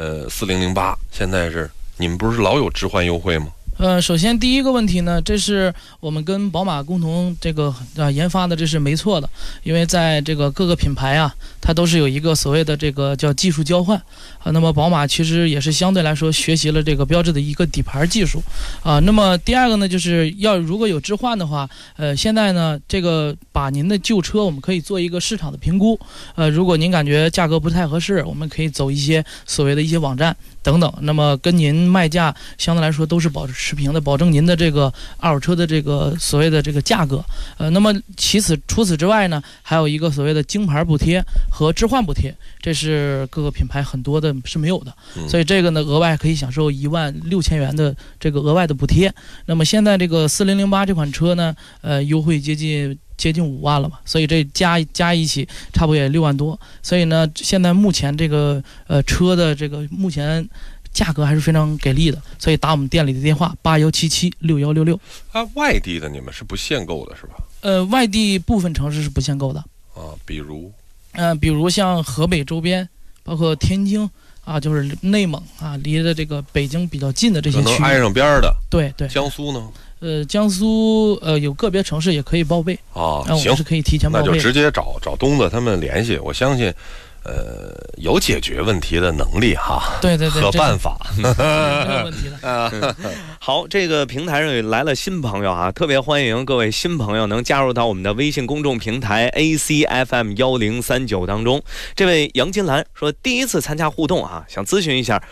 ，4008。现在是你们不是老有置换优惠吗？” 首先第一个问题呢，这是我们跟宝马共同这个研发的，这是没错的。因为在这个各个品牌啊，它都是有一个所谓的这个叫技术交换那么宝马其实也是相对来说学习了这个标致的一个底盘技术那么第二个呢，就是如果有置换的话，现在呢这个把您的旧车我们可以做一个市场的评估如果您感觉价格不太合适，我们可以走一些所谓的一些网站等等，那么跟您卖价相对来说都是保持平的，保证您的这个二手车的这个所谓的这个价格那么除此之外呢，还有一个所谓的京牌补贴和置换补贴，这是各个品牌很多的是没有的所以这个呢额外可以享受16000元的这个额外的补贴。那么现在这个4008这款车呢优惠接近5万了吧，所以这加一起差不多也6万多。所以呢，现在目前这个车的这个目前价格还是非常给力的，所以打我们店里的电话81776166。 外地的你们是不限购的是吧？ 外地部分城市是不限购的比如像河北周边，包括天津就是内蒙离着这个北京比较近的这些区域， 可能挨上边的。 对。 江苏呢？ 江苏有个别城市也可以报备行， 是可以提前报备， 那就直接找东子他们联系，我相信有解决问题的能力哈， 对和办法， 没有问题的好，这个平台上来了新朋友特别欢迎各位新朋友能加入到我们的微信公众平台 ACFM 1039当中。这位杨金兰说第一次参加互动想咨询一下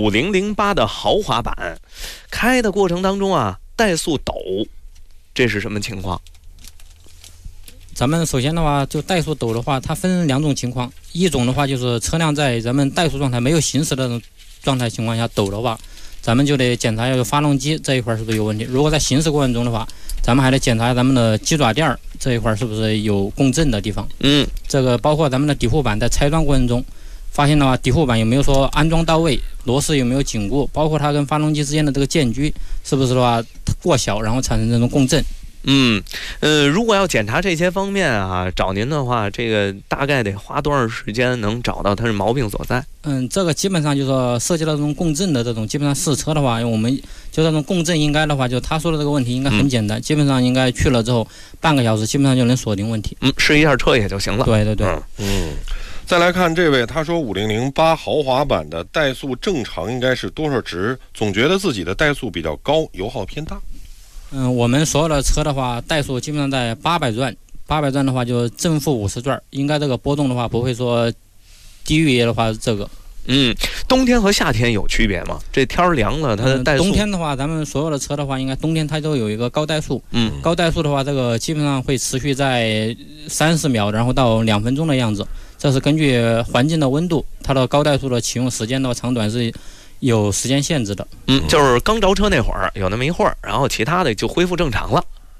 5008的豪华版，开的过程当中怠速抖，这是什么情况？ 咱们首先的话，就怠速抖的话，它分2种情况。一种的话就是车辆在咱们怠速状态没有行驶的那种状态情况下抖的话，咱们就得检查一下发动机这一块是不是有问题。如果在行驶过程中的话，咱们还得检查咱们的鸡爪垫这一块是不是有共振的地方。这个包括咱们的底护板在拆装过程中发现的话，底护板有没有说安装到位，螺丝有没有紧固，包括它跟发动机之间的这个间距是不是的话过小，然后产生这种共振。 如果要检查这些方面找您的话，这个大概得花多长时间能找到它是毛病所在？ 这个基本上就是说涉及到这种共振的这种，基本上试车的话，我们就这种共振应该的话，就他说的这个问题应该很简单，基本上应该去了之后半个小时基本上就能锁定问题。 试一下车也就行了。 对。 再来看这位，他说5008豪华版的怠速正常应该是多少值？总觉得自己的怠速比较高，油耗偏大。 我们所有的车的话，怠速基本上在800转的话就正负50转，应该这个波动的话不会说低于的话这个。 冬天和夏天有区别吗？这天凉了，它的怠速。 冬天的话，咱们所有的车的话，应该冬天它都有一个高怠速。高怠速的话，这个基本上会持续在30秒，然后到2分钟的样子。这是根据环境的温度，它的高怠速的启用时间的长短是有时间限制的。 就是刚着车那会儿有那么一会儿，然后其他的就恢复正常了。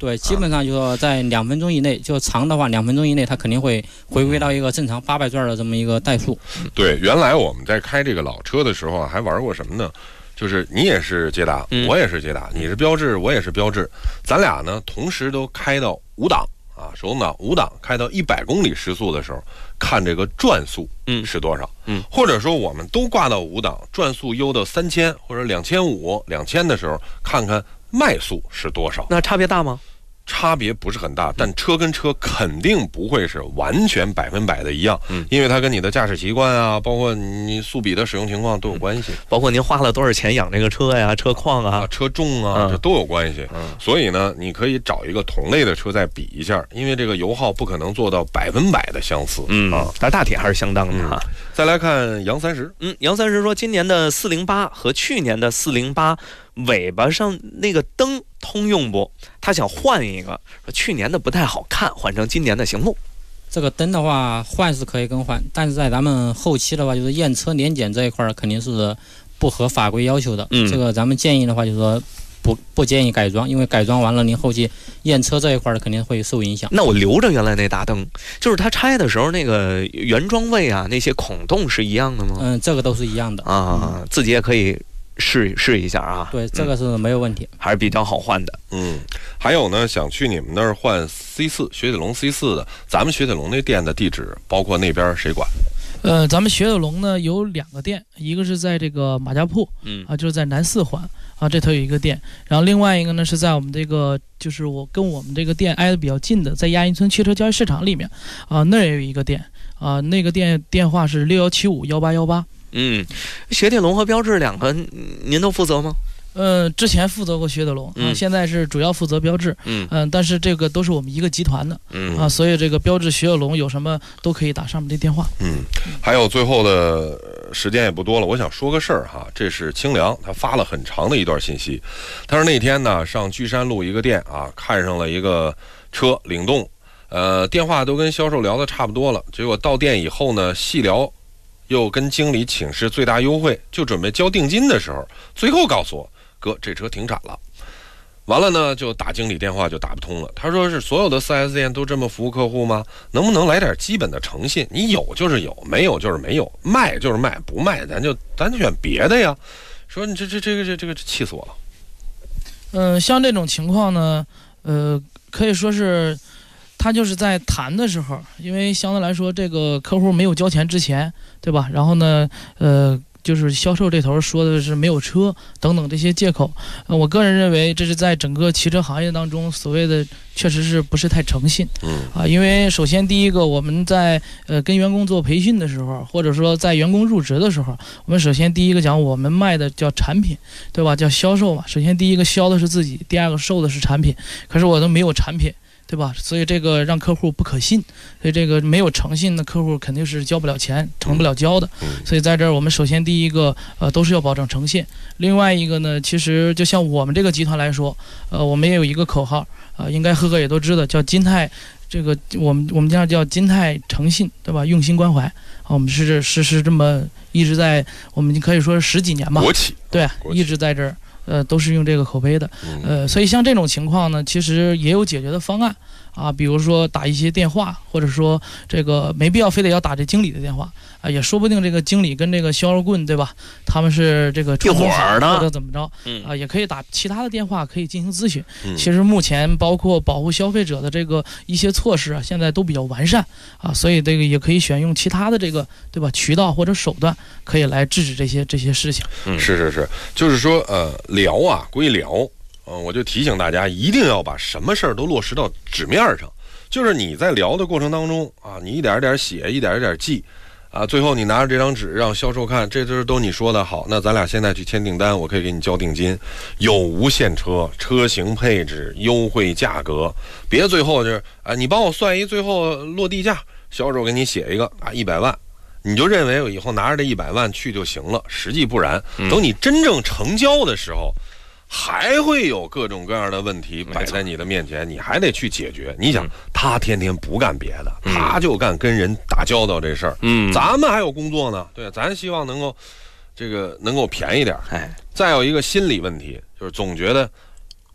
对，基本上就说在2分钟以内，就长的话2分钟以内，它肯定会回归到一个正常800转的这么一个怠速。 对，原来我们在开这个老车的时候还玩过什么呢？就是你也是捷达，我也是捷达，你是标致，我也是标致，咱俩呢同时都开到5档啊，手动挡5档，开到100公里时速的时候，看这个转速是多少，或者说我们都挂到5档，转速悠到3000或者2500、2000的时候，看看迈速是多少。 那差别大吗？ 差别不是很大，但车跟车肯定不会是完全100%的一样，因为它跟你的驾驶习惯啊，包括你速比的使用情况都有关系， 包括您花了多少钱养这个车呀、车况啊、 车重啊，这都有关系。所以呢，你可以找一个同类的车再比一下，因为这个油耗不可能做到100%的相似， 但大体还是相当的哈。 再来看杨30， 杨30说，今年的408和去年的408尾巴上那个灯通用不？他想换一个，说去年的不太好看，换成今年的行不？ 这个灯的话换是可以更换，但是在咱们后期的话，就是验车年检这一块肯定是不合法规要求的。这个咱们建议的话，就是说不建议改装，因为改装完了，您后期验车这一块肯定会受影响。 那我留着原来那大灯，就是它拆的时候那个原装位啊，那些孔洞是一样的吗？ 这个都是一样的啊，自己也可以试一下啊。 对，这个是没有问题， 还是比较好换的。 还有呢，想去你们那儿换 C4 雪铁龙 C4 的，咱们雪铁龙那店的地址，包括那边谁管？ 咱们雪铁龙呢有2个店，一个是在这个马家铺，就是在南4环啊，这头有一个店，然后另外一个呢是在我们这个就是我们这个店挨得比较近的，在亚运村汽车交易市场里面啊，那也有一个店啊，那个店电话是61751818。 雪铁龙和标致2个，您都负责吗？ 之前负责过雪铁龙，现在是主要负责标致，但是这个都是我们一个集团的，所以这个标致、雪铁龙有什么都可以打上面这电话。 还有最后的时间也不多了，我想说个事儿哈，这是清凉，他发了很长的一段信息，他说那天呢上居山路一个店啊，看上了一个车领动，电话都跟销售聊的差不多了，结果到店以后呢细聊，又跟经理请示最大优惠，就准备交定金的时候，最后告诉我，哥，这车停产了。完了呢，就打经理电话就打不通了。他说是所有的 4S 店都这么服务客户吗？能不能来点基本的诚信？你有就是有，没有就是没有，卖就是卖，不卖咱就选别的呀。说你这个气死我了。像这种情况呢，可以说是他就是在谈的时候，因为相对来说这个客户没有交钱之前，对吧？然后呢，就是销售这头说的是没有车等等这些借口，我个人认为这是在整个汽车行业当中所谓的确实是不是太诚信，因为首先第一个我们在跟员工做培训的时候，或者说在员工入职的时候，我们首先第一个讲我们卖的叫产品，对吧？叫销售嘛，首先第一个销的是自己，第二个售的是产品，可是我都没有产品，对吧？所以这个让客户不可信，所以这个没有诚信的客户肯定是交不了钱，成不了交的。所以在这儿我们首先第一个都是要保证诚信。另外一个呢，其实就像我们这个集团来说，我们也有一个口号，应该赫也都知道，叫金泰，这个我们家叫金泰诚信，对吧？用心关怀，我们是这么一直在，我们可以说是10几年吧， 国企， 对，一直在这儿。都是用这个口碑的，所以像这种情况呢，其实也有解决的方案啊，比如说打一些电话，或者说这个没必要非得要打这经理的电话啊，也说不定这个经理跟这个销售棍，对吧？他们是这个一伙儿的， 或者怎么着啊，也可以打其他的电话，可以进行咨询。其实目前包括保护消费者的这个一些措施啊，现在都比较完善啊，所以这个也可以选用其他的这个，对吧？渠道或者手段，可以来制止这些事情。 是，就是说聊啊归聊，我就提醒大家一定要把什么事儿都落实到纸面上。就是你在聊的过程当中啊，你一点一点写，一点一点记啊，最后你拿着这张纸让销售看，这都你说的好，那咱俩现在去签订单，我可以给你交定金，有无限车、车型配置、优惠价格，别最后就是你帮我算一最后落地价，销售给你写一个100万。你就认为我以后拿着这100万去就行了，实际不然。等你真正成交的时候，还会有各种各样的问题摆在你的面前，你还得去解决。你想，他天天不干别的，他就干跟人打交道这事儿。咱们还有工作呢，对，咱希望能够便宜点。再有一个心理问题，就是总觉得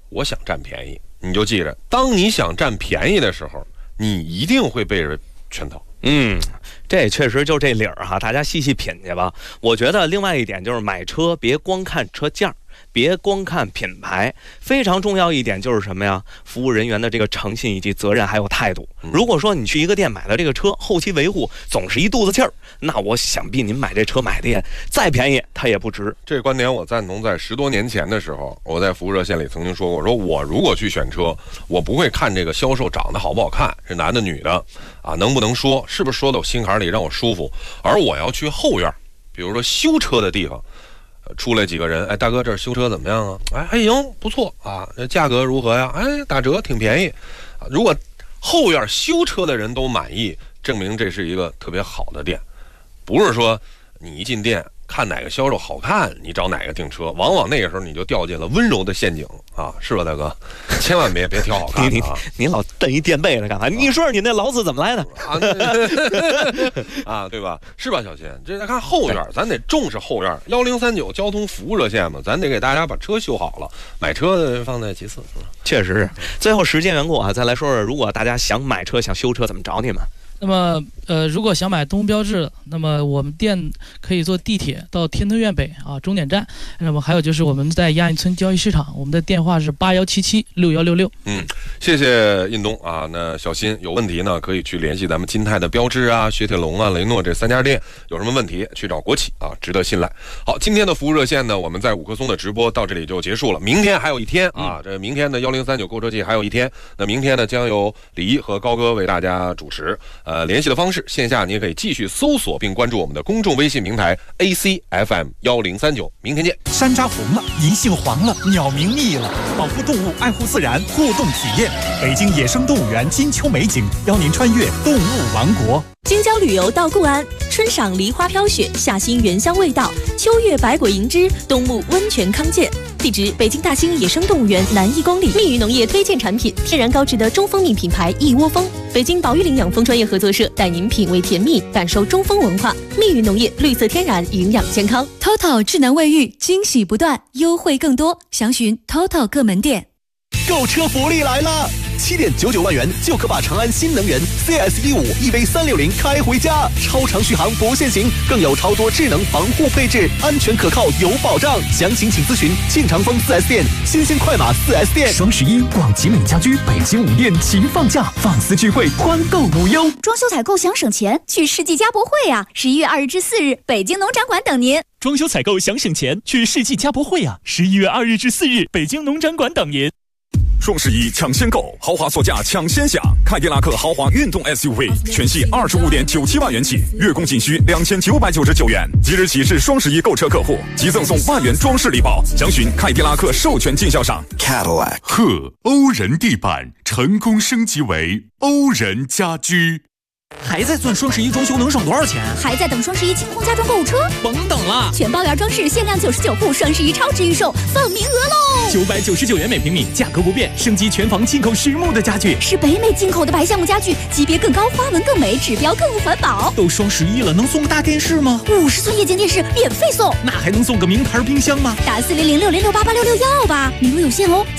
我想占便宜，你就记着，当你想占便宜的时候，你一定会被人圈套。 这确实就这理儿哈，大家细细品去吧。我觉得另外一点就是买车别光看车价，别光看品牌，非常重要一点就是什么呀？服务人员的这个诚信以及责任还有态度。如果说你去一个店买了这个车，后期维护总是一肚子气儿，那我想必您买这车买的也再便宜，它也不值。 这个观点我赞同。在10多年前的时候，我在服务热线里曾经说过，说我如果去选车，我不会看这个销售长得好不好看，是男的女的啊，能不能说，是不是说到我心坎里让我舒服，而我要去后院，比如说修车的地方。出来几个人，哎，大哥，这儿修车怎么样啊？哎，还行，不错啊。这价格如何呀？哎，打折，挺便宜。如果后院修车的人都满意，证明这是一个特别好的店。不是说你一进店看哪个销售好看，你找哪个订车，往往那个时候你就掉进了温柔的陷阱啊，是吧，大哥？千万别挑好看的啊！ 你老蹬一垫背的干嘛？你说你那劳斯怎么来的啊？对吧？是吧，小新？这看后院，咱得重视后院。1039交通服务热线嘛，咱得给大家把车修好了，买车放在其次。 确实是。最后时间缘故啊，再来说说，如果大家想买车、想修车，怎么找你们？ 那么，如果想买东风标致的，那么我们店可以坐地铁到天通苑北啊终点站。那么还有就是我们在亚运村交易市场，我们的电话是81776166。 谢谢印东啊。那小新有问题呢，可以去联系咱们金泰的标致啊、雪铁龙啊、雷诺这3家店，有什么问题去找国企啊，值得信赖。好，今天的服务热线呢，我们在五棵松的直播到这里就结束了。明天还有一天啊，这明天的1039购车季还有一天。那明天呢，将由李一和高哥为大家主持。联系的方式，线下你也可以继续搜索并关注我们的公众微信平台 ACFM1039。明天见。 山楂红了，银杏黄了，鸟鸣密了，保护动物，爱护自然，互动体验。北京野生动物园金秋美景，邀您穿越动物王国。 京郊旅游到固安，春赏梨花飘雪，夏欣原香味道，秋月百果银枝，冬沐温泉康健。地址：北京大兴野生动物园南1公里。蜜语农业推荐产品：天然高质的中蜂蜜品牌一窝蜂。北京保育领养蜂专业合作社带您品味甜蜜，感受中蜂文化。蜜语农业，绿色天然，营养健康。TOTO 智能卫浴，惊喜不断，优惠更多，详询 TOTO 各门店。 购车福利来了！7.99万元就可把长安新能源 CS15 EV360开回家，超长续航不限行，更有超多智能防护配置，安全可靠有保障。详情请咨询庆长丰 4S 店、新兴快马 4S 店。 双11广集美家居北京5店齐放价，放肆聚会，欢购无忧。 装修采购想省钱，去世纪家博会啊！11月2日至4日，北京农展馆等您。 装修采购想省钱，去世纪家博会啊！11月2日至4日，北京农展馆等您。 双11抢先购，豪华座驾抢先享，凯迪拉克豪华运动 SUV 全系25.97万元起，月供仅需2999元。即日起至双11购车客户，即赠送万元装饰礼包。详询凯迪拉克授权经销商 Cadillac。贺欧仁地板成功升级为欧仁家居。 还在算双11装修能省多少钱？ 还在等双11清空家装购物车？ 甭等了， 全包圆装饰限量99户，双11超值预售，放名额喽 ！999元每平米，价格不变，升级全房进口实木的家具， 是北美进口的白橡木家具，级别更高，花纹更美，指标更环保。 都双11了，能送个大电视吗 ？50寸液晶电视免费送。 那还能送个名牌冰箱吗？ 打400606886要吧，名额有限哦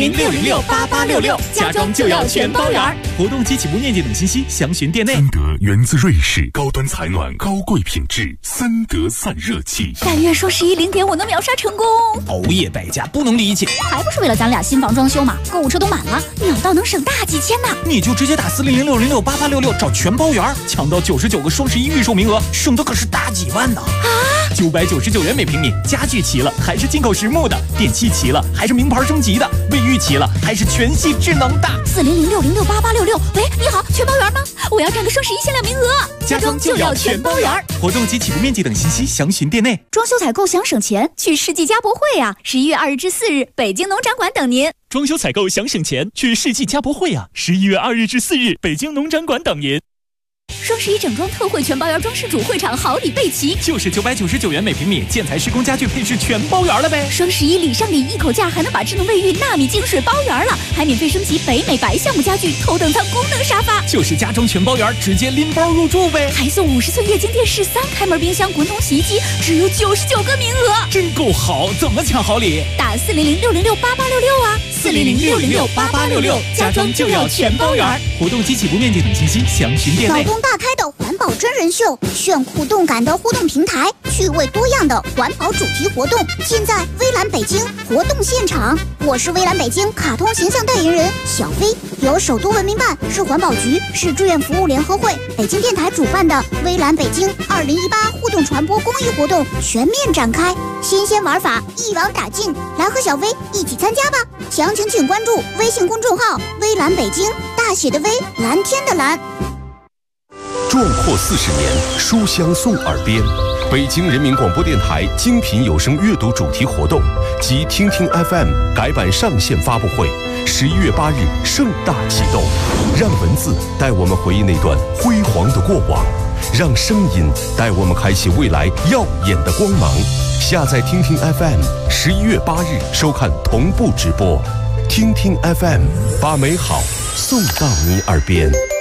！400606886，家装就要全包圆。 活动及起步面积等信息，详询店内。 三德源自瑞士，高端采暖，高贵品质，三德散热器。 但愿双11零点我能秒杀成功。 熬夜败家不能理解， 还不是为了咱俩新房装修嘛？购物车都满了，秒到能省大几千呢。 你就直接打400606886找全包圆，抢到99个双11预售名额，省的可是大几万呢！ 啊 ！999元每平米，家具齐了还是进口实木的，电器齐了还是名牌升级的，卫浴齐了还是全系智能的。 400606886，喂，你好，全包圆吗？我要占个双11限量名额， 家装就要全包圆。活动及起步面积等信息详询店内。 装修采购想省钱，去世纪家博会啊！11月2日至4日，北京农展馆等您。 装修采购想省钱，去世纪家博会啊！11月2日至4日，北京农展馆等您。 双11整装特惠全包圆装饰主会场好礼备齐， 就是999元每平米，建材施工家具配饰全包圆了呗。 双11礼上礼一口价，还能把智能卫浴纳米净水包圆了，还免费升级北美白橡木家具头等舱功能沙发， 就是家装全包圆，直接拎包入住呗。 还送50寸液晶电视、3开门冰箱、滚筒洗衣机，只有99个名额， 真够好！怎么抢好礼？ 打400606886啊 400-606-8866，家装就要全包圆。活动及起步面积等信息详询店内。 脑洞大开的环保真人秀，炫酷动感的互动平台，趣味多样的环保主题活动，尽在微蓝北京活动现场。我是微蓝北京卡通形象代言人小飞，由首都文明办、市环保局、市志愿服务联合会、北京电台主办的微蓝北京2018互动传播公益活动全面展开，新鲜玩法一网打尽，来和小飞一起参加吧！详情请关注微信公众号“微蓝北京”，大写的微，蓝天的蓝。 壮阔40年，书香送耳边。北京人民广播电台精品有声阅读主题活动及听听 FM 改版上线发布会，11月8日盛大启动。让文字带我们回忆那段辉煌的过往，让声音带我们开启未来耀眼的光芒。下载听听 FM，11月8日收看同步直播。听听 FM， 把美好送到你耳边。